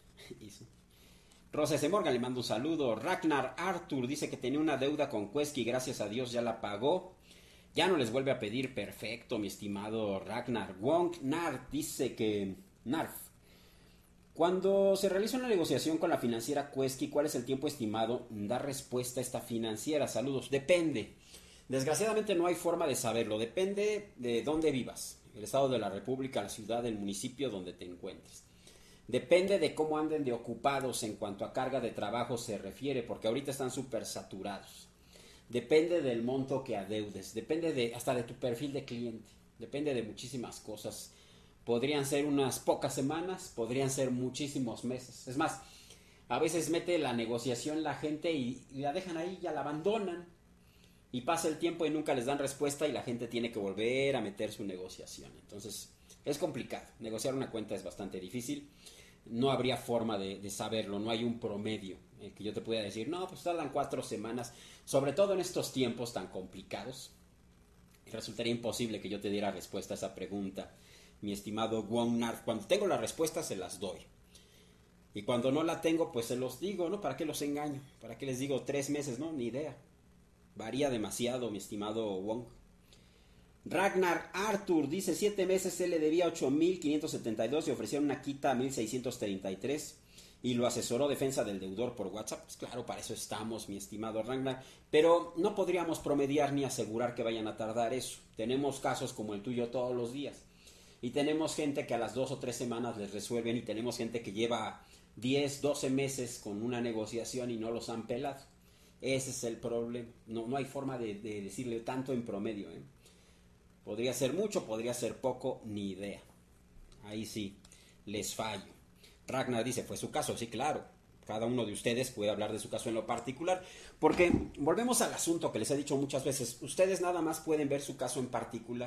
Rosa S. Morgan, le mando un saludo. Ragnar Arthur dice que tenía una deuda con Quesky y gracias a Dios ya la pagó. Ya no les vuelve a pedir. Perfecto, mi estimado Ragnar. Wong Narf dice que... Narf. Cuando se realiza una negociación con la financiera Quesky, ¿cuál es el tiempo estimado? Da respuesta a esta financiera. Saludos. Depende. Desgraciadamente no hay forma de saberlo. Depende de dónde vivas. El estado de la república, la ciudad, el municipio donde te encuentres. Depende de cómo anden de ocupados en cuanto a carga de trabajo se refiere, porque ahorita están súper saturados. Depende del monto que adeudes, depende hasta de tu perfil de cliente, depende de muchísimas cosas. Podrían ser unas pocas semanas, podrían ser muchísimos meses. Es más, a veces mete la negociación la gente y la dejan ahí, ya la abandonan. Y pasa el tiempo y nunca les dan respuesta y la gente tiene que volver a meter su negociación. Entonces, es complicado. Negociar una cuenta es bastante difícil. No habría forma de saberlo, no hay un promedio que yo te pueda decir, no, pues tardan 4 semanas, sobre todo en estos tiempos tan complicados. Resultaría imposible que yo te diera respuesta a esa pregunta, mi estimado Wong Narf. Cuando tengo la respuesta se las doy. Y cuando no la tengo, pues se los digo, ¿no? ¿Para qué los engaño? ¿Para qué les digo 3 meses? No, ni idea. Varía demasiado, mi estimado Wong. Ragnar Arthur dice 7 meses se le debía 8.572 y ofrecieron una quita a 1.633 y lo asesoró defensa del deudor por WhatsApp. Pues claro, para eso estamos, mi estimado Ragnar, pero no podríamos promediar ni asegurar que vayan a tardar eso. Tenemos casos como el tuyo todos los días y tenemos gente que a las 2 o 3 semanas les resuelven y tenemos gente que lleva 10, 12 meses con una negociación y no los han pelado. Ese es el problema. No hay forma de decirle tanto en promedio, ¿eh? Podría ser mucho, podría ser poco, ni idea. Ahí sí, les fallo. Ragnar dice, fue su caso, sí, claro. Cada uno de ustedes puede hablar de su caso en lo particular, porque volvemos al asunto que les he dicho muchas veces. Ustedes nada más pueden ver su caso en particular.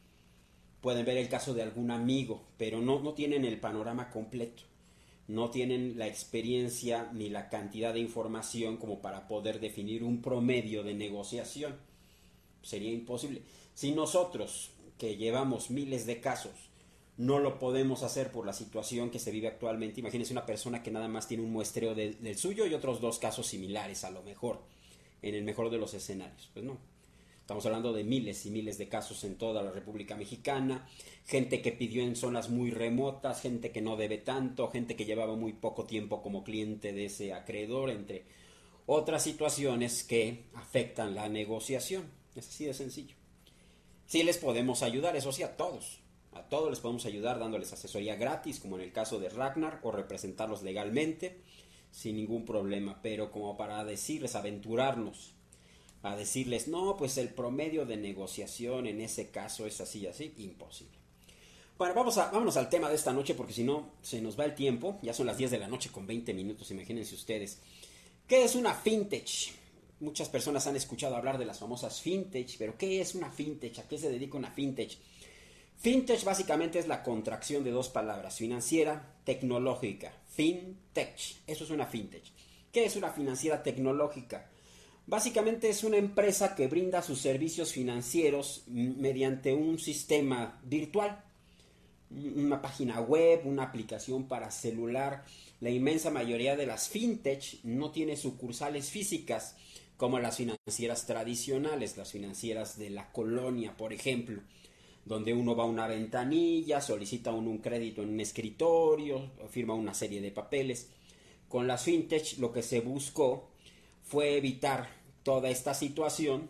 Pueden ver el caso de algún amigo, pero no tienen el panorama completo. No tienen la experiencia ni la cantidad de información como para poder definir un promedio de negociación. Sería imposible. Si nosotros, que llevamos miles de casos, no lo podemos hacer por la situación que se vive actualmente, imagínense una persona que nada más tiene un muestreo del suyo y otros 2 casos similares, a lo mejor, en el mejor de los escenarios. Pues no. Estamos hablando de miles y miles de casos en toda la República Mexicana, gente que pidió en zonas muy remotas, gente que no debe tanto, gente que llevaba muy poco tiempo como cliente de ese acreedor, entre otras situaciones que afectan la negociación. Es así de sencillo. Sí les podemos ayudar, eso sí, a todos les podemos ayudar dándoles asesoría gratis, como en el caso de Ragnar, o representarlos legalmente, sin ningún problema, pero como para decirles, aventurarnos a decirles, no, pues el promedio de negociación en ese caso es así, imposible. Bueno, vámonos al tema de esta noche, porque si no, se nos va el tiempo, ya son las 10 de la noche con 20 minutos, imagínense ustedes. ¿Qué es una fintech? Muchas personas han escuchado hablar de las famosas fintech, pero ¿qué es una fintech? ¿A qué se dedica una fintech? Fintech básicamente es la contracción de 2 palabras, financiera, tecnológica. Fintech, eso es una fintech. ¿Qué es una financiera tecnológica? Básicamente es una empresa que brinda sus servicios financieros mediante un sistema virtual, una página web, una aplicación para celular. La inmensa mayoría de las fintech no tiene sucursales físicas como las financieras tradicionales, las financieras de la colonia, por ejemplo, donde uno va a una ventanilla, solicita un crédito en un escritorio, firma una serie de papeles. Con las fintech lo que se buscó fue evitar toda esta situación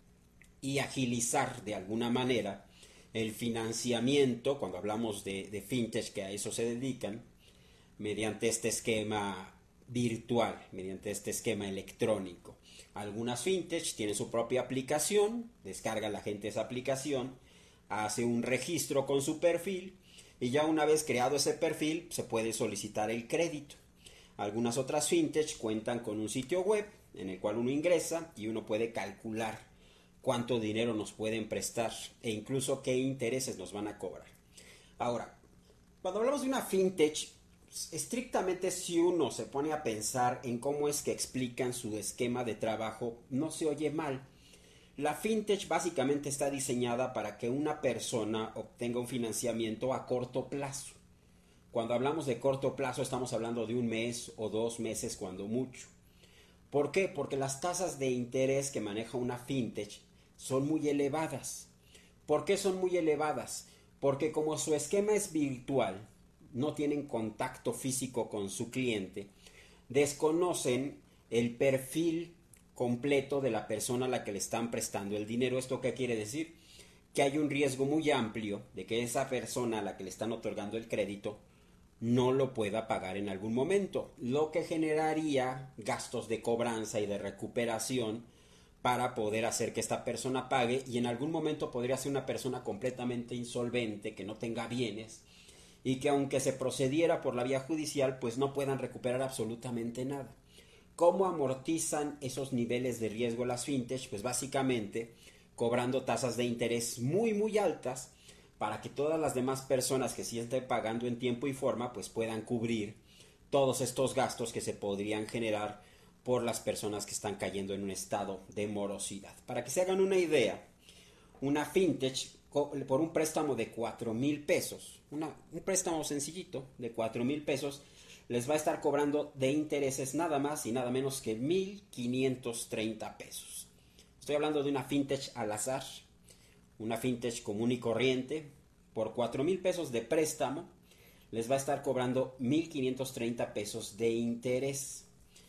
y agilizar de alguna manera el financiamiento, cuando hablamos de fintech que a eso se dedican, mediante este esquema virtual, mediante este esquema electrónico. Algunas fintech tienen su propia aplicación, descarga la gente esa aplicación, hace un registro con su perfil y ya una vez creado ese perfil se puede solicitar el crédito. Algunas otras fintech cuentan con un sitio web en el cual uno ingresa y uno puede calcular cuánto dinero nos pueden prestar e incluso qué intereses nos van a cobrar. Ahora, cuando hablamos de una fintech, estrictamente si uno se pone a pensar en cómo es que explican su esquema de trabajo, no se oye mal. La fintech básicamente está diseñada para que una persona obtenga un financiamiento a corto plazo. Cuando hablamos de corto plazo estamos hablando de un mes o 2 meses cuando mucho. ¿Por qué? Porque las tasas de interés que maneja una fintech son muy elevadas. ¿Por qué son muy elevadas? Porque como su esquema es virtual, no tienen contacto físico con su cliente, desconocen el perfil completo de la persona a la que le están prestando el dinero. ¿Esto qué quiere decir? Que hay un riesgo muy amplio de que esa persona a la que le están otorgando el crédito no lo pueda pagar en algún momento, lo que generaría gastos de cobranza y de recuperación para poder hacer que esta persona pague, y en algún momento podría ser una persona completamente insolvente, que no tenga bienes y que aunque se procediera por la vía judicial pues no puedan recuperar absolutamente nada. ¿Cómo amortizan esos niveles de riesgo las fintech? Pues básicamente cobrando tasas de interés muy altas para que todas las demás personas que sí estén pagando en tiempo y forma pues puedan cubrir todos estos gastos que se podrían generar por las personas que están cayendo en un estado de morosidad. Para que se hagan una idea, una fintech por un préstamo de 4,000 pesos, un préstamo sencillito de 4,000 pesos, les va a estar cobrando de intereses nada más y nada menos que 1,530 pesos. Estoy hablando de una fintech al azar, una fintech común y corriente. Por 4,000 pesos de préstamo les va a estar cobrando 1,530 pesos de interés.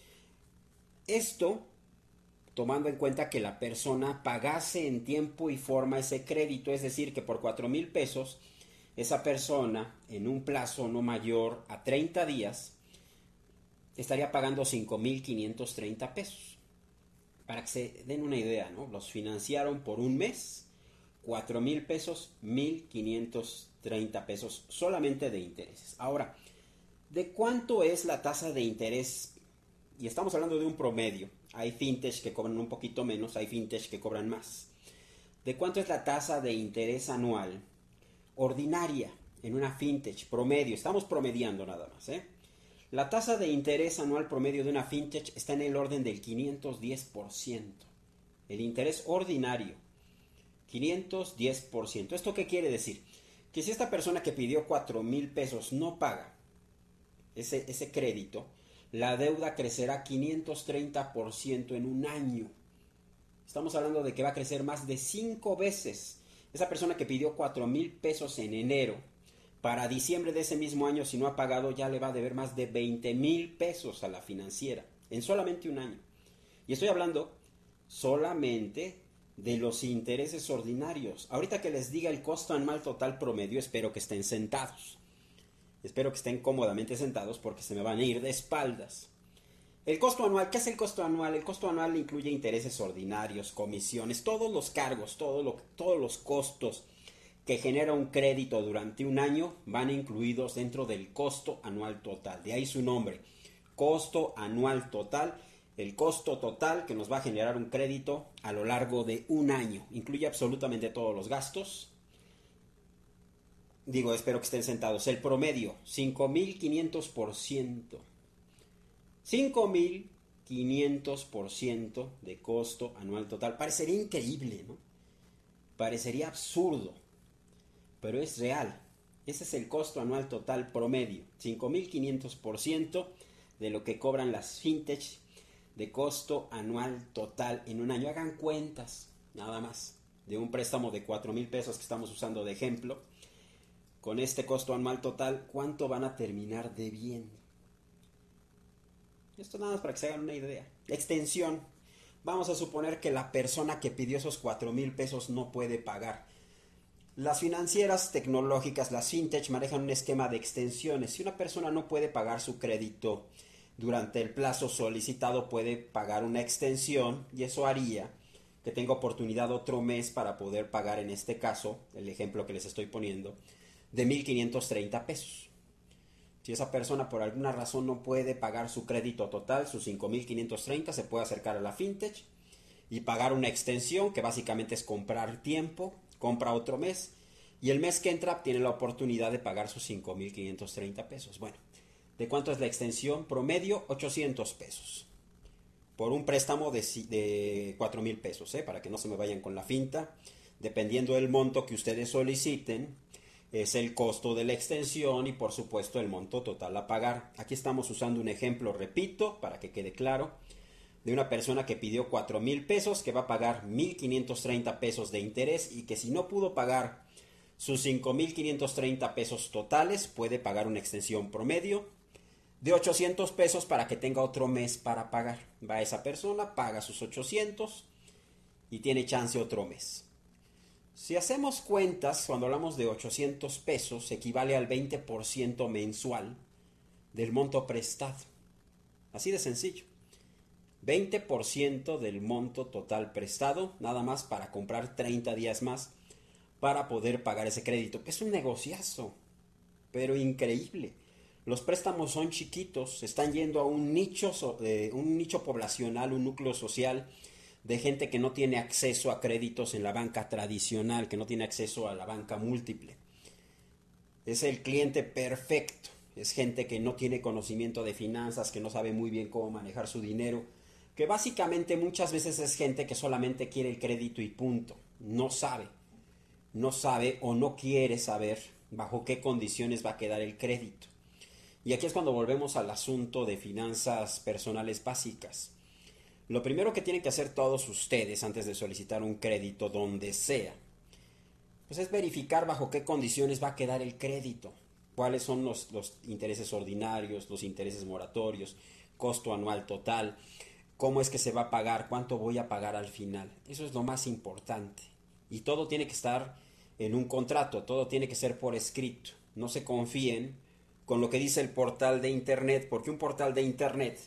Esto tomando en cuenta que la persona pagase en tiempo y forma ese crédito, es decir, que por 4,000 pesos esa persona en un plazo no mayor a 30 días estaría pagando 5,530 pesos. Para que se den una idea, ¿no? Los financiaron por un mes, 4,000 pesos, 1,530 pesos solamente de intereses. Ahora, ¿de cuánto es la tasa de interés? Y estamos hablando de un promedio. Hay fintech que cobran un poquito menos, hay fintech que cobran más. ¿De cuánto es la tasa de interés anual ordinaria en una fintech promedio? Estamos promediando nada más, ¿eh? La tasa de interés anual promedio de una fintech está en el orden del 510%. El interés ordinario, 510%. ¿Esto qué quiere decir? Que si esta persona que pidió 4,000 pesos no paga ese crédito, la deuda crecerá 530% en un año. Estamos hablando de que va a crecer más de 5 veces. Esa persona que pidió 4,000 pesos en enero, para diciembre de ese mismo año, si no ha pagado, ya le va a deber más de 20,000 pesos a la financiera en solamente un año. Y estoy hablando solamente de los intereses ordinarios. Ahorita que les diga el costo anual total promedio, espero que estén sentados. Espero que estén cómodamente sentados porque se me van a ir de espaldas. El costo anual, ¿qué es el costo anual? El costo anual incluye intereses ordinarios, comisiones, todos los cargos, todos los costos que genera un crédito durante un año van incluidos dentro del costo anual total. De ahí su nombre, costo anual total. El costo total que nos va a generar un crédito a lo largo de un año. Incluye absolutamente todos los gastos. Espero que estén sentados. El promedio, 5,500%. 5,000 1500% de costo anual total. Parecería increíble, ¿no? Parecería absurdo, pero es real. Ese es el costo anual total promedio, 5500% de lo que cobran las fintech de costo anual total en un año. Hagan cuentas, nada más, de un préstamo de 4,000 pesos que estamos usando de ejemplo. Con este costo anual total, ¿cuánto van a terminar debiendo? Esto nada más para que se hagan una idea. Extensión. Vamos a suponer que la persona que pidió esos 4,000 pesos no puede pagar. Las financieras tecnológicas, las fintech, manejan un esquema de extensiones. Si una persona no puede pagar su crédito durante el plazo solicitado, puede pagar una extensión y eso haría que tenga oportunidad otro mes para poder pagar, en este caso, el ejemplo que les estoy poniendo, de 1,530 pesos. Si esa persona por alguna razón no puede pagar su crédito total, sus 5,530, se puede acercar a la fintech y pagar una extensión que básicamente es comprar tiempo, compra otro mes y el mes que entra tiene la oportunidad de pagar sus 5,530 pesos. Bueno, ¿de cuánto es la extensión? Promedio 800 pesos por un préstamo de 4,000 pesos, para que no se me vayan con la finta. Dependiendo del monto que ustedes soliciten, es el costo de la extensión y por supuesto el monto total a pagar. Aquí estamos usando un ejemplo, repito, para que quede claro, de una persona que pidió 4,000 pesos, que va a pagar 1,530 pesos de interés y que si no pudo pagar sus 5,530 pesos totales, puede pagar una extensión promedio de 800 pesos para que tenga otro mes para pagar. Va esa persona, paga sus 800 y tiene chance otro mes. Si hacemos cuentas, cuando hablamos de 800 pesos, equivale al 20% mensual del monto prestado. Así de sencillo. 20% del monto total prestado, nada más para comprar 30 días más para poder pagar ese crédito. Es un negociazo, pero increíble. Los préstamos son chiquitos, están yendo a un nicho poblacional, un núcleo social de gente que no tiene acceso a créditos en la banca tradicional, que no tiene acceso a la banca múltiple. Es el cliente perfecto. Es gente que no tiene conocimiento de finanzas, que no sabe muy bien cómo manejar su dinero, que básicamente muchas veces es gente que solamente quiere el crédito y punto. No sabe o no quiere saber bajo qué condiciones va a quedar el crédito. Y aquí es cuando volvemos al asunto de finanzas personales básicas. Lo primero que tienen que hacer todos ustedes antes de solicitar un crédito donde sea, pues es verificar bajo qué condiciones va a quedar el crédito, cuáles son los intereses ordinarios, los intereses moratorios, costo anual total, cómo es que se va a pagar, cuánto voy a pagar al final. Eso es lo más importante. Y todo tiene que estar en un contrato, todo tiene que ser por escrito. No se confíen con lo que dice el portal de internet, porque un portal de internet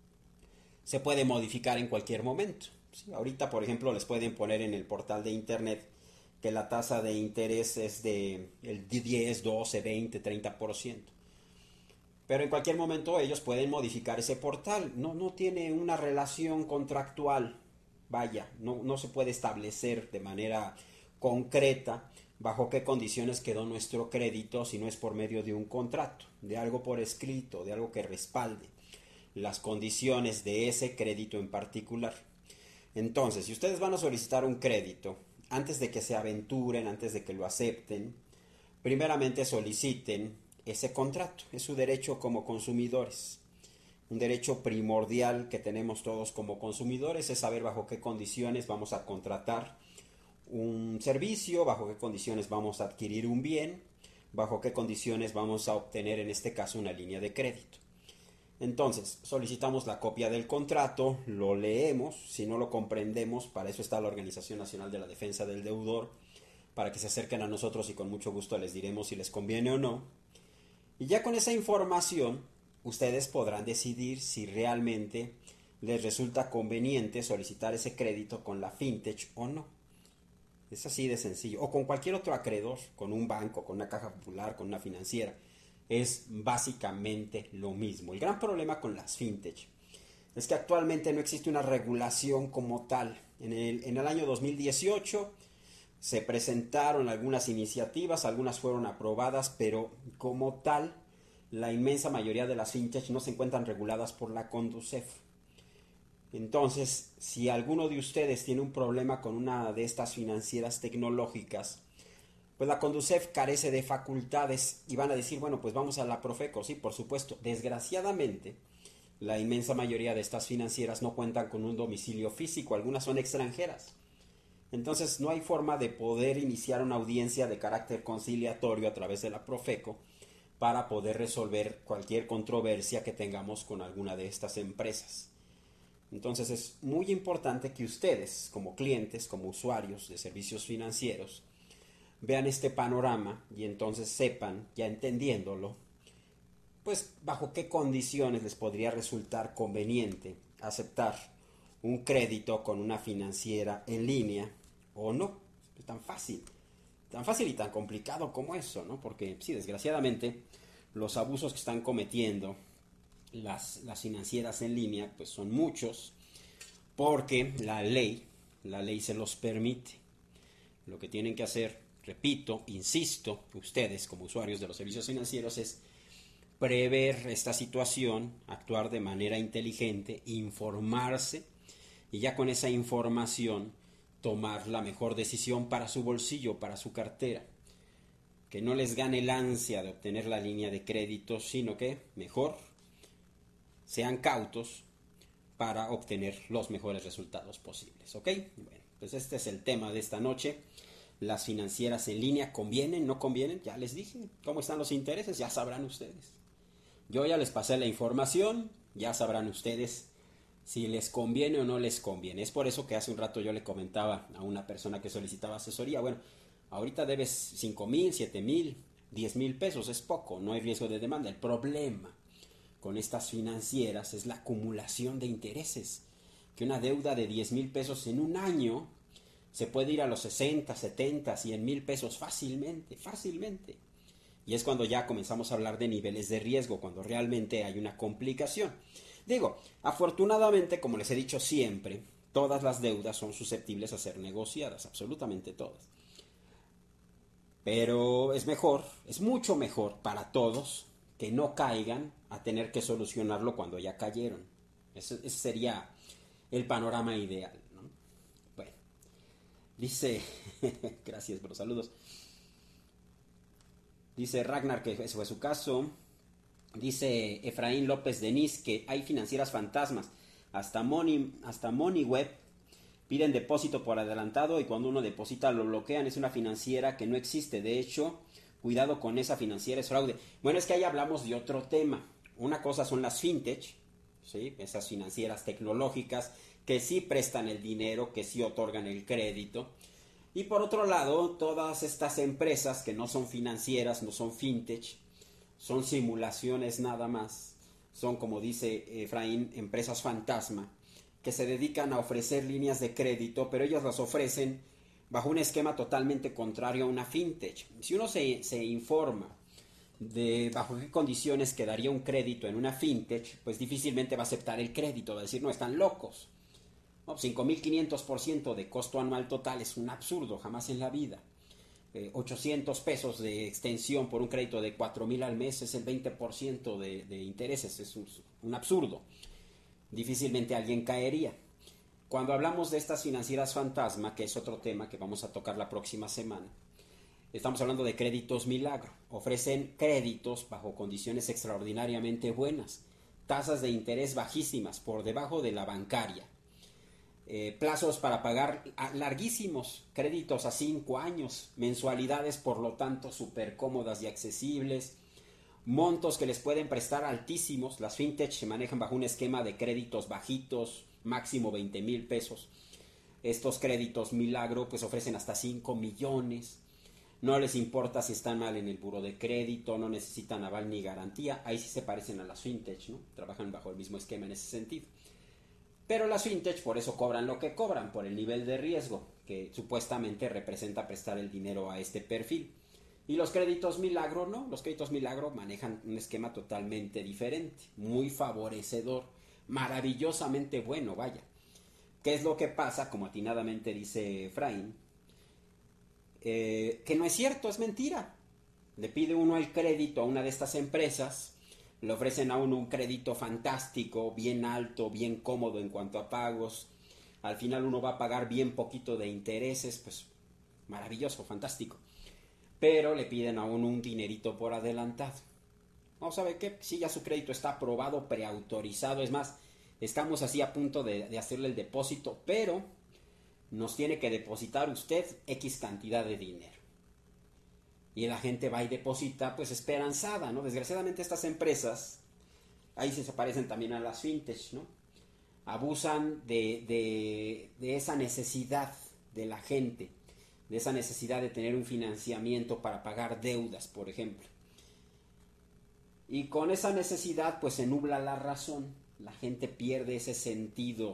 se puede modificar en cualquier momento. ¿Sí? Ahorita, por ejemplo, les pueden poner en el portal de internet que la tasa de interés es de el 10, 12, 20, 30%. Pero en cualquier momento ellos pueden modificar ese portal. No tiene una relación contractual. Vaya, no se puede establecer de manera concreta bajo qué condiciones quedó nuestro crédito si no es por medio de un contrato, de algo por escrito, de algo que respalde las condiciones de ese crédito en particular. Entonces, si ustedes van a solicitar un crédito, antes de que se aventuren, antes de que lo acepten, primeramente soliciten ese contrato. Es su derecho como consumidores. Un derecho primordial que tenemos todos como consumidores es saber bajo qué condiciones vamos a contratar un servicio, bajo qué condiciones vamos a adquirir un bien, bajo qué condiciones vamos a obtener en este caso una línea de crédito. Entonces, solicitamos la copia del contrato, lo leemos, si no lo comprendemos, para eso está la Organización Nacional de la Defensa del Deudor, para que se acerquen a nosotros y con mucho gusto les diremos si les conviene o no. Y ya con esa información, ustedes podrán decidir si realmente les resulta conveniente solicitar ese crédito con la fintech o no. Es así de sencillo. O con cualquier otro acreedor, con un banco, con una caja popular, con una financiera. Es básicamente lo mismo. El gran problema con las fintech es que actualmente no existe una regulación como tal. En el año 2018 se presentaron algunas iniciativas, algunas fueron aprobadas, pero como tal, la inmensa mayoría de las fintech no se encuentran reguladas por la Conducef. Entonces, si alguno de ustedes tiene un problema con una de estas financieras tecnológicas, pues la Conducef carece de facultades y van a decir, bueno, pues vamos a la Profeco, sí, por supuesto. Desgraciadamente, la inmensa mayoría de estas financieras no cuentan con un domicilio físico, algunas son extranjeras. Entonces no hay forma de poder iniciar una audiencia de carácter conciliatorio a través de la Profeco para poder resolver cualquier controversia que tengamos con alguna de estas empresas. Entonces es muy importante que ustedes, como clientes, como usuarios de servicios financieros, vean este panorama y entonces sepan, ya entendiéndolo, pues bajo qué condiciones les podría resultar conveniente aceptar un crédito con una financiera en línea o no. Es tan fácil y tan complicado como eso, ¿no? Porque sí, desgraciadamente, los abusos que están cometiendo las financieras en línea, pues son muchos, porque la ley se los permite. Lo que tienen que hacer, repito, insisto, ustedes como usuarios de los servicios financieros es prever esta situación, actuar de manera inteligente, informarse y ya con esa información tomar la mejor decisión para su bolsillo, para su cartera. Que no les gane el ansia de obtener la línea de crédito, sino que mejor sean cautos para obtener los mejores resultados posibles, ¿ok? Bueno, pues este es el tema de esta noche. Las financieras en línea, ¿convienen? ¿No convienen? Ya les dije. ¿Cómo están los intereses? Ya sabrán ustedes. Yo ya les pasé la información, ya sabrán ustedes si les conviene o no les conviene. Es por eso que hace un rato yo le comentaba a una persona que solicitaba asesoría, bueno, ahorita debes 5,000, 7,000, 10,000 pesos, es poco, no hay riesgo de demanda. El problema con estas financieras es la acumulación de intereses, que una deuda de 10,000 pesos en un año se puede ir a los 60, 70, 100,000 pesos fácilmente, fácilmente. Y es cuando ya comenzamos a hablar de niveles de riesgo, cuando realmente hay una complicación. Digo, afortunadamente, como les he dicho siempre, todas las deudas son susceptibles a ser negociadas, absolutamente todas. Pero es mejor, es mucho mejor para todos que no caigan a tener que solucionarlo cuando ya cayeron. Ese sería el panorama ideal, ¿no? Bueno, dice, gracias por los saludos. Dice Ragnar que ese fue su caso. Dice Efraín López Denis que hay financieras fantasmas. Hasta MoneyWeb piden depósito por adelantado y cuando uno deposita lo bloquean. Es una financiera que no existe. De hecho, cuidado con esa financiera, es fraude. Bueno, es que ahí hablamos de otro tema. Una cosa son las fintech, ¿sí? Esas financieras tecnológicas que sí prestan el dinero, que sí otorgan el crédito. Y por otro lado, todas estas empresas que no son financieras, no son fintech, son simulaciones nada más, son, como dice Efraín, empresas fantasma, que se dedican a ofrecer líneas de crédito, pero ellos las ofrecen bajo un esquema totalmente contrario a una fintech. Si uno se informa de bajo qué condiciones quedaría un crédito en una fintech, pues difícilmente va a aceptar el crédito, va a decir, no, están locos. No, 5,500% de costo anual total es un absurdo, jamás en la vida. 800 pesos de extensión por un crédito de 4,000 al mes es el 20% de intereses, es un absurdo. Difícilmente alguien caería. Cuando hablamos de estas financieras fantasma, que es otro tema que vamos a tocar la próxima semana, estamos hablando de créditos milagro. Ofrecen créditos bajo condiciones extraordinariamente buenas, tasas de interés bajísimas, por debajo de la bancaria. Plazos para pagar larguísimos, créditos a 5 años, mensualidades por lo tanto súper cómodas y accesibles, montos que les pueden prestar altísimos. Las fintech se manejan bajo un esquema de créditos bajitos, máximo 20,000 pesos. Estos créditos milagro pues ofrecen hasta 5 millones. No les importa si están mal en el buro de crédito, no necesitan aval ni garantía. Ahí sí se parecen a las fintech, ¿no? Trabajan bajo el mismo esquema en ese sentido. Pero las fintech por eso cobran lo que cobran, por el nivel de riesgo que supuestamente representa prestar el dinero a este perfil. Y los créditos milagro no, los créditos milagro manejan un esquema totalmente diferente, muy favorecedor, maravillosamente bueno, vaya. ¿Qué es lo que pasa? Como atinadamente dice Efraín, que no es cierto, es mentira. Le pide uno el crédito a una de estas empresas, le ofrecen a uno un crédito fantástico, bien alto, bien cómodo en cuanto a pagos. Al final uno va a pagar bien poquito de intereses, pues maravilloso, fantástico. Pero le piden a uno un dinerito por adelantado. No, ¿sabe qué? Sí, ya su crédito está aprobado, preautorizado. Es más, estamos así a punto de hacerle el depósito, pero nos tiene que depositar usted X cantidad de dinero. Y la gente va y deposita, pues esperanzada, ¿no? Desgraciadamente estas empresas, ahí se parecen también a las fintech, ¿no? Abusan de esa necesidad de la gente, de esa necesidad de tener un financiamiento para pagar deudas, por ejemplo. Y con esa necesidad pues se nubla la razón, la gente pierde ese sentido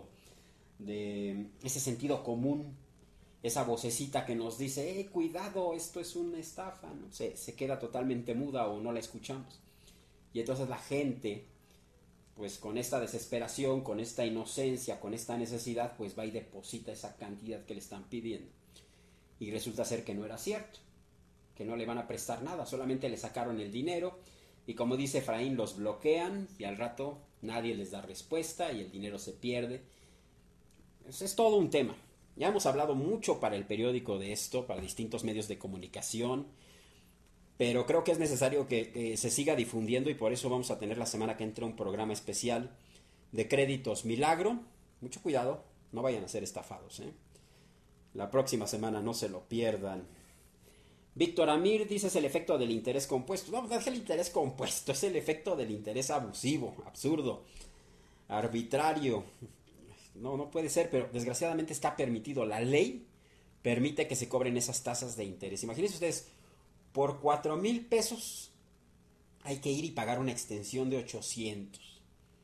común, esa vocecita que nos dice, cuidado, esto es una estafa, ¿no? Se queda totalmente muda o no la escuchamos. Y entonces la gente, pues con esta desesperación, con esta inocencia, con esta necesidad, pues va y deposita esa cantidad que le están pidiendo. Y resulta ser que no era cierto, que no le van a prestar nada, solamente le sacaron el dinero y como dice Efraín, los bloquean y al rato nadie les da respuesta y el dinero se pierde. Es todo un tema. Ya hemos hablado mucho para el periódico de esto, para distintos medios de comunicación, pero creo que es necesario que se siga difundiendo y por eso vamos a tener la semana que entra un programa especial de créditos milagro. Mucho cuidado, no vayan a ser estafados, ¿eh? La próxima semana no se lo pierdan. Víctor Amir dice es el efecto del interés compuesto. No, no es el interés compuesto, es el efecto del interés abusivo, absurdo, arbitrario. No puede ser, pero desgraciadamente está permitido. La ley permite que se cobren esas tasas de interés. Imagínense ustedes, por 4,000 pesos hay que ir y pagar una extensión de 800.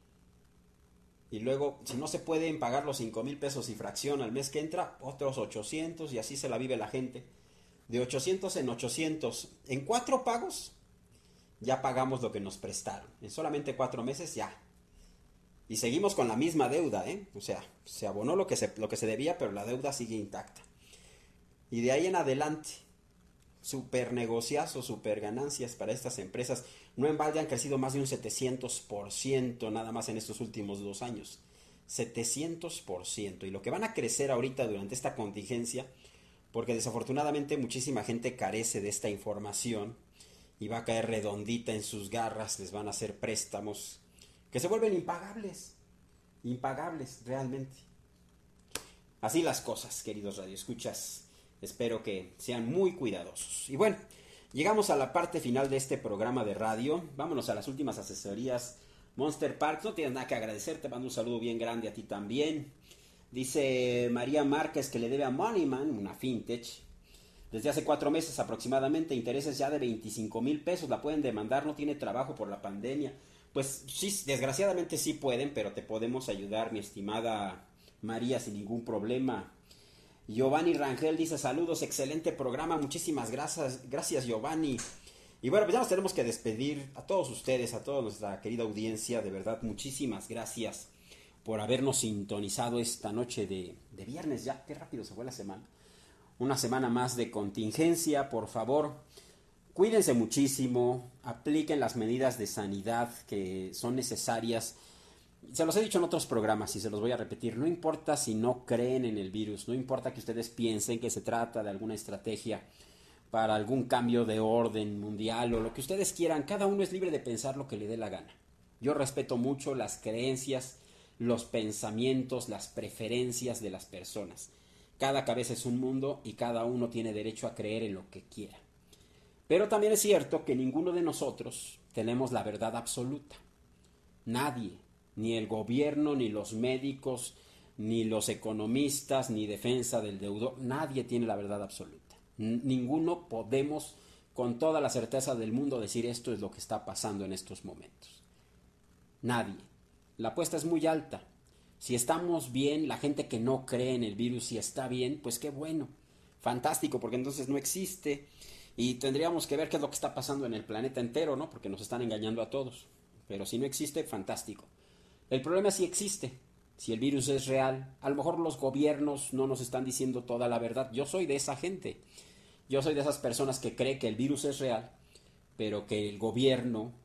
Y luego, si no se pueden pagar los 5,000 pesos y fracción al mes que entra, otros 800 y así se la vive la gente. De 800 en 800. En 4 pagos ya pagamos lo que nos prestaron. En solamente 4 meses ya. Y seguimos con la misma deuda, ¿eh? O sea, se abonó lo que se debía, pero la deuda sigue intacta. Y de ahí en adelante, super negociazo, super ganancias para estas empresas. No en balde han crecido más de un 700% nada más en estos últimos 2 años. 700%. Y lo que van a crecer ahorita durante esta contingencia, porque desafortunadamente muchísima gente carece de esta información y va a caer redondita en sus garras, les van a hacer préstamos que se vuelven impagables realmente. Así las cosas, queridos radioescuchas. Espero que sean muy cuidadosos. Y bueno, llegamos a la parte final de este programa de radio. Vámonos a las últimas asesorías. Monster Park, no tienes nada que agradecer, te mando un saludo bien grande a ti también. Dice María Márquez que le debe a Moneyman, una fintech, desde hace 4 meses aproximadamente, intereses ya de 25,000 pesos, la pueden demandar, no tiene trabajo por la pandemia. Pues sí, desgraciadamente sí pueden, pero te podemos ayudar, mi estimada María, sin ningún problema. Giovanni Rangel dice saludos, excelente programa, muchísimas gracias Giovanni. Y bueno, pues ya nos tenemos que despedir a todos ustedes, a toda nuestra querida audiencia, de verdad, muchísimas gracias por habernos sintonizado esta noche de viernes ya, qué rápido se fue la semana. Una semana más de contingencia, por favor, cuídense muchísimo, apliquen las medidas de sanidad que son necesarias. Se los he dicho en otros programas y se los voy a repetir, no importa si no creen en el virus, no importa que ustedes piensen que se trata de alguna estrategia para algún cambio de orden mundial o lo que ustedes quieran, cada uno es libre de pensar lo que le dé la gana. Yo respeto mucho las creencias, los pensamientos, las preferencias de las personas. Cada cabeza es un mundo y cada uno tiene derecho a creer en lo que quiera. Pero también es cierto que ninguno de nosotros tenemos la verdad absoluta. Nadie, ni el gobierno, ni los médicos, ni los economistas, ni defensa del deudor, nadie tiene la verdad absoluta. Ninguno podemos con toda la certeza del mundo decir esto es lo que está pasando en estos momentos. Nadie. La apuesta es muy alta. Si estamos bien, la gente que no cree en el virus, si está bien, pues qué bueno. Fantástico, porque entonces no existe. Y tendríamos que ver qué es lo que está pasando en el planeta entero, ¿no? Porque nos están engañando a todos. Pero si no existe, fantástico. El problema es si existe. Si el virus es real. A lo mejor los gobiernos no nos están diciendo toda la verdad. Yo soy de esa gente. Yo soy de esas personas que cree que el virus es real, pero que el gobierno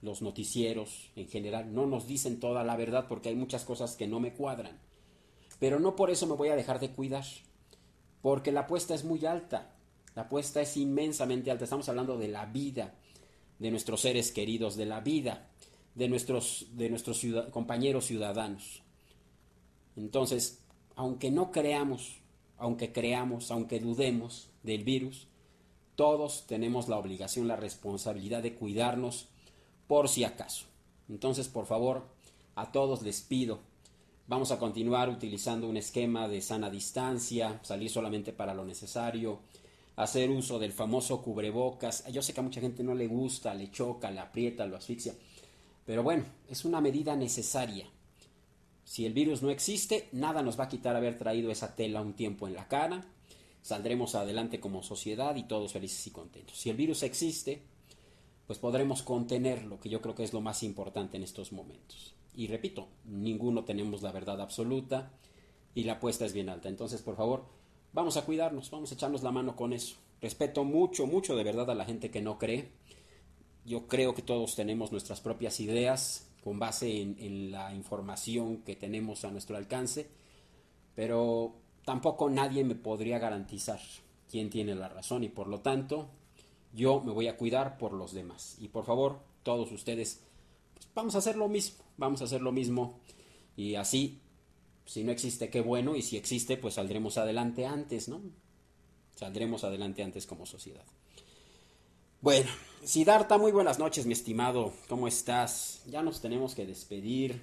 los noticieros en general no nos dicen toda la verdad porque hay muchas cosas que no me cuadran. Pero no por eso me voy a dejar de cuidar, porque la apuesta es muy alta, la apuesta es inmensamente alta. Estamos hablando de la vida de nuestros seres queridos, de la vida de nuestros compañeros ciudadanos. Entonces, aunque no creamos, aunque dudemos del virus, todos tenemos la obligación, la responsabilidad de cuidarnos por si acaso. Entonces, por favor, a todos les pido, vamos a continuar utilizando un esquema de sana distancia, salir solamente para lo necesario, hacer uso del famoso cubrebocas. Yo sé que a mucha gente no le gusta, le choca, le aprieta, lo asfixia, pero bueno, es una medida necesaria. Si el virus no existe, nada nos va a quitar haber traído esa tela un tiempo en la cara. Saldremos adelante como sociedad y todos felices y contentos. Si el virus existe, pues podremos contenerlo, que yo creo que es lo más importante en estos momentos. Y repito, ninguno tenemos la verdad absoluta y la apuesta es bien alta. Entonces, por favor, vamos a cuidarnos, vamos a echarnos la mano con eso. Respeto mucho, mucho de verdad a la gente que no cree. Yo creo que todos tenemos nuestras propias ideas con base en la información que tenemos a nuestro alcance, pero tampoco nadie me podría garantizar quién tiene la razón y por lo tanto yo me voy a cuidar por los demás. Y por favor, todos ustedes, pues vamos a hacer lo mismo y así, si no existe, qué bueno, y si existe, pues saldremos adelante antes, ¿no? Saldremos adelante antes como sociedad. Bueno, Siddhartha, muy buenas noches, mi estimado. ¿Cómo estás? Ya nos tenemos que despedir.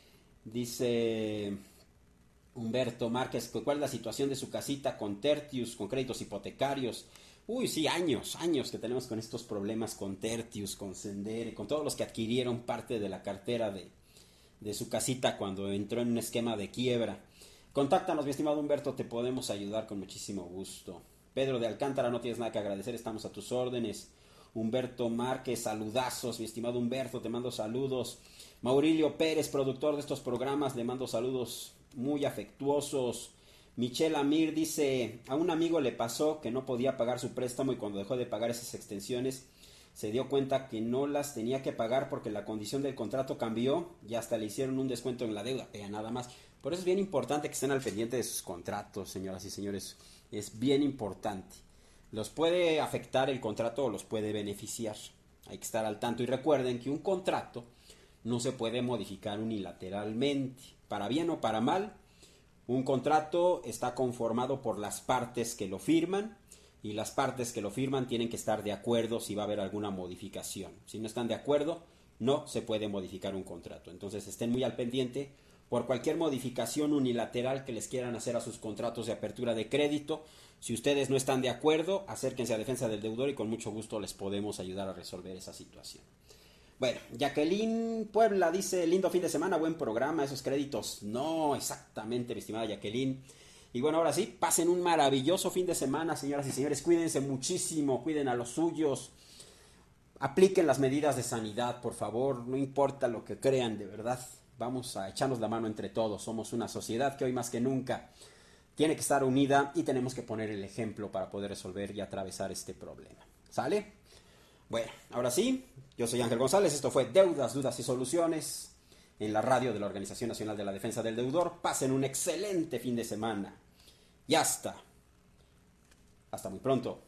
Dice Humberto Márquez, ¿cuál es la situación de su casita con Tertius, con créditos hipotecarios? Uy, sí, años que tenemos con estos problemas con Tertius, con Sendere, con todos los que adquirieron parte de la cartera de su casita cuando entró en un esquema de quiebra. Contáctanos, mi estimado Humberto, te podemos ayudar con muchísimo gusto. Pedro de Alcántara, no tienes nada que agradecer, estamos a tus órdenes. Humberto Márquez, saludazos, mi estimado Humberto, te mando saludos. Maurilio Pérez, productor de estos programas, le mando saludos muy afectuosos. Michelle Amir dice, a un amigo le pasó que no podía pagar su préstamo y cuando dejó de pagar esas extensiones se dio cuenta que no las tenía que pagar porque la condición del contrato cambió y hasta le hicieron un descuento en la deuda, nada más. Por eso es bien importante que estén al pendiente de sus contratos, señoras y señores, es bien importante. Los puede afectar el contrato o los puede beneficiar. Hay que estar al tanto y recuerden que un contrato no se puede modificar unilateralmente. Para bien o para mal, un contrato está conformado por las partes que lo firman y las partes que lo firman tienen que estar de acuerdo si va a haber alguna modificación. Si no están de acuerdo, no se puede modificar un contrato. Entonces estén muy al pendiente por cualquier modificación unilateral que les quieran hacer a sus contratos de apertura de crédito. Si ustedes no están de acuerdo, acérquense a Defensa del Deudor y con mucho gusto les podemos ayudar a resolver esa situación. Bueno, Jacqueline Puebla dice, lindo fin de semana, buen programa, esos créditos. No, exactamente, mi estimada Jacqueline. Y bueno, ahora sí, pasen un maravilloso fin de semana, señoras y señores. Cuídense muchísimo, cuiden a los suyos. Apliquen las medidas de sanidad, por favor, no importa lo que crean, de verdad. Vamos a echarnos la mano entre todos. Somos una sociedad que hoy más que nunca tiene que estar unida y tenemos que poner el ejemplo para poder resolver y atravesar este problema. ¿Sale? Bueno, ahora sí, yo soy Ángel González. Esto fue Deudas, Dudas y Soluciones en la radio de la Organización Nacional de la Defensa del Deudor. Pasen un excelente fin de semana. Y hasta muy pronto.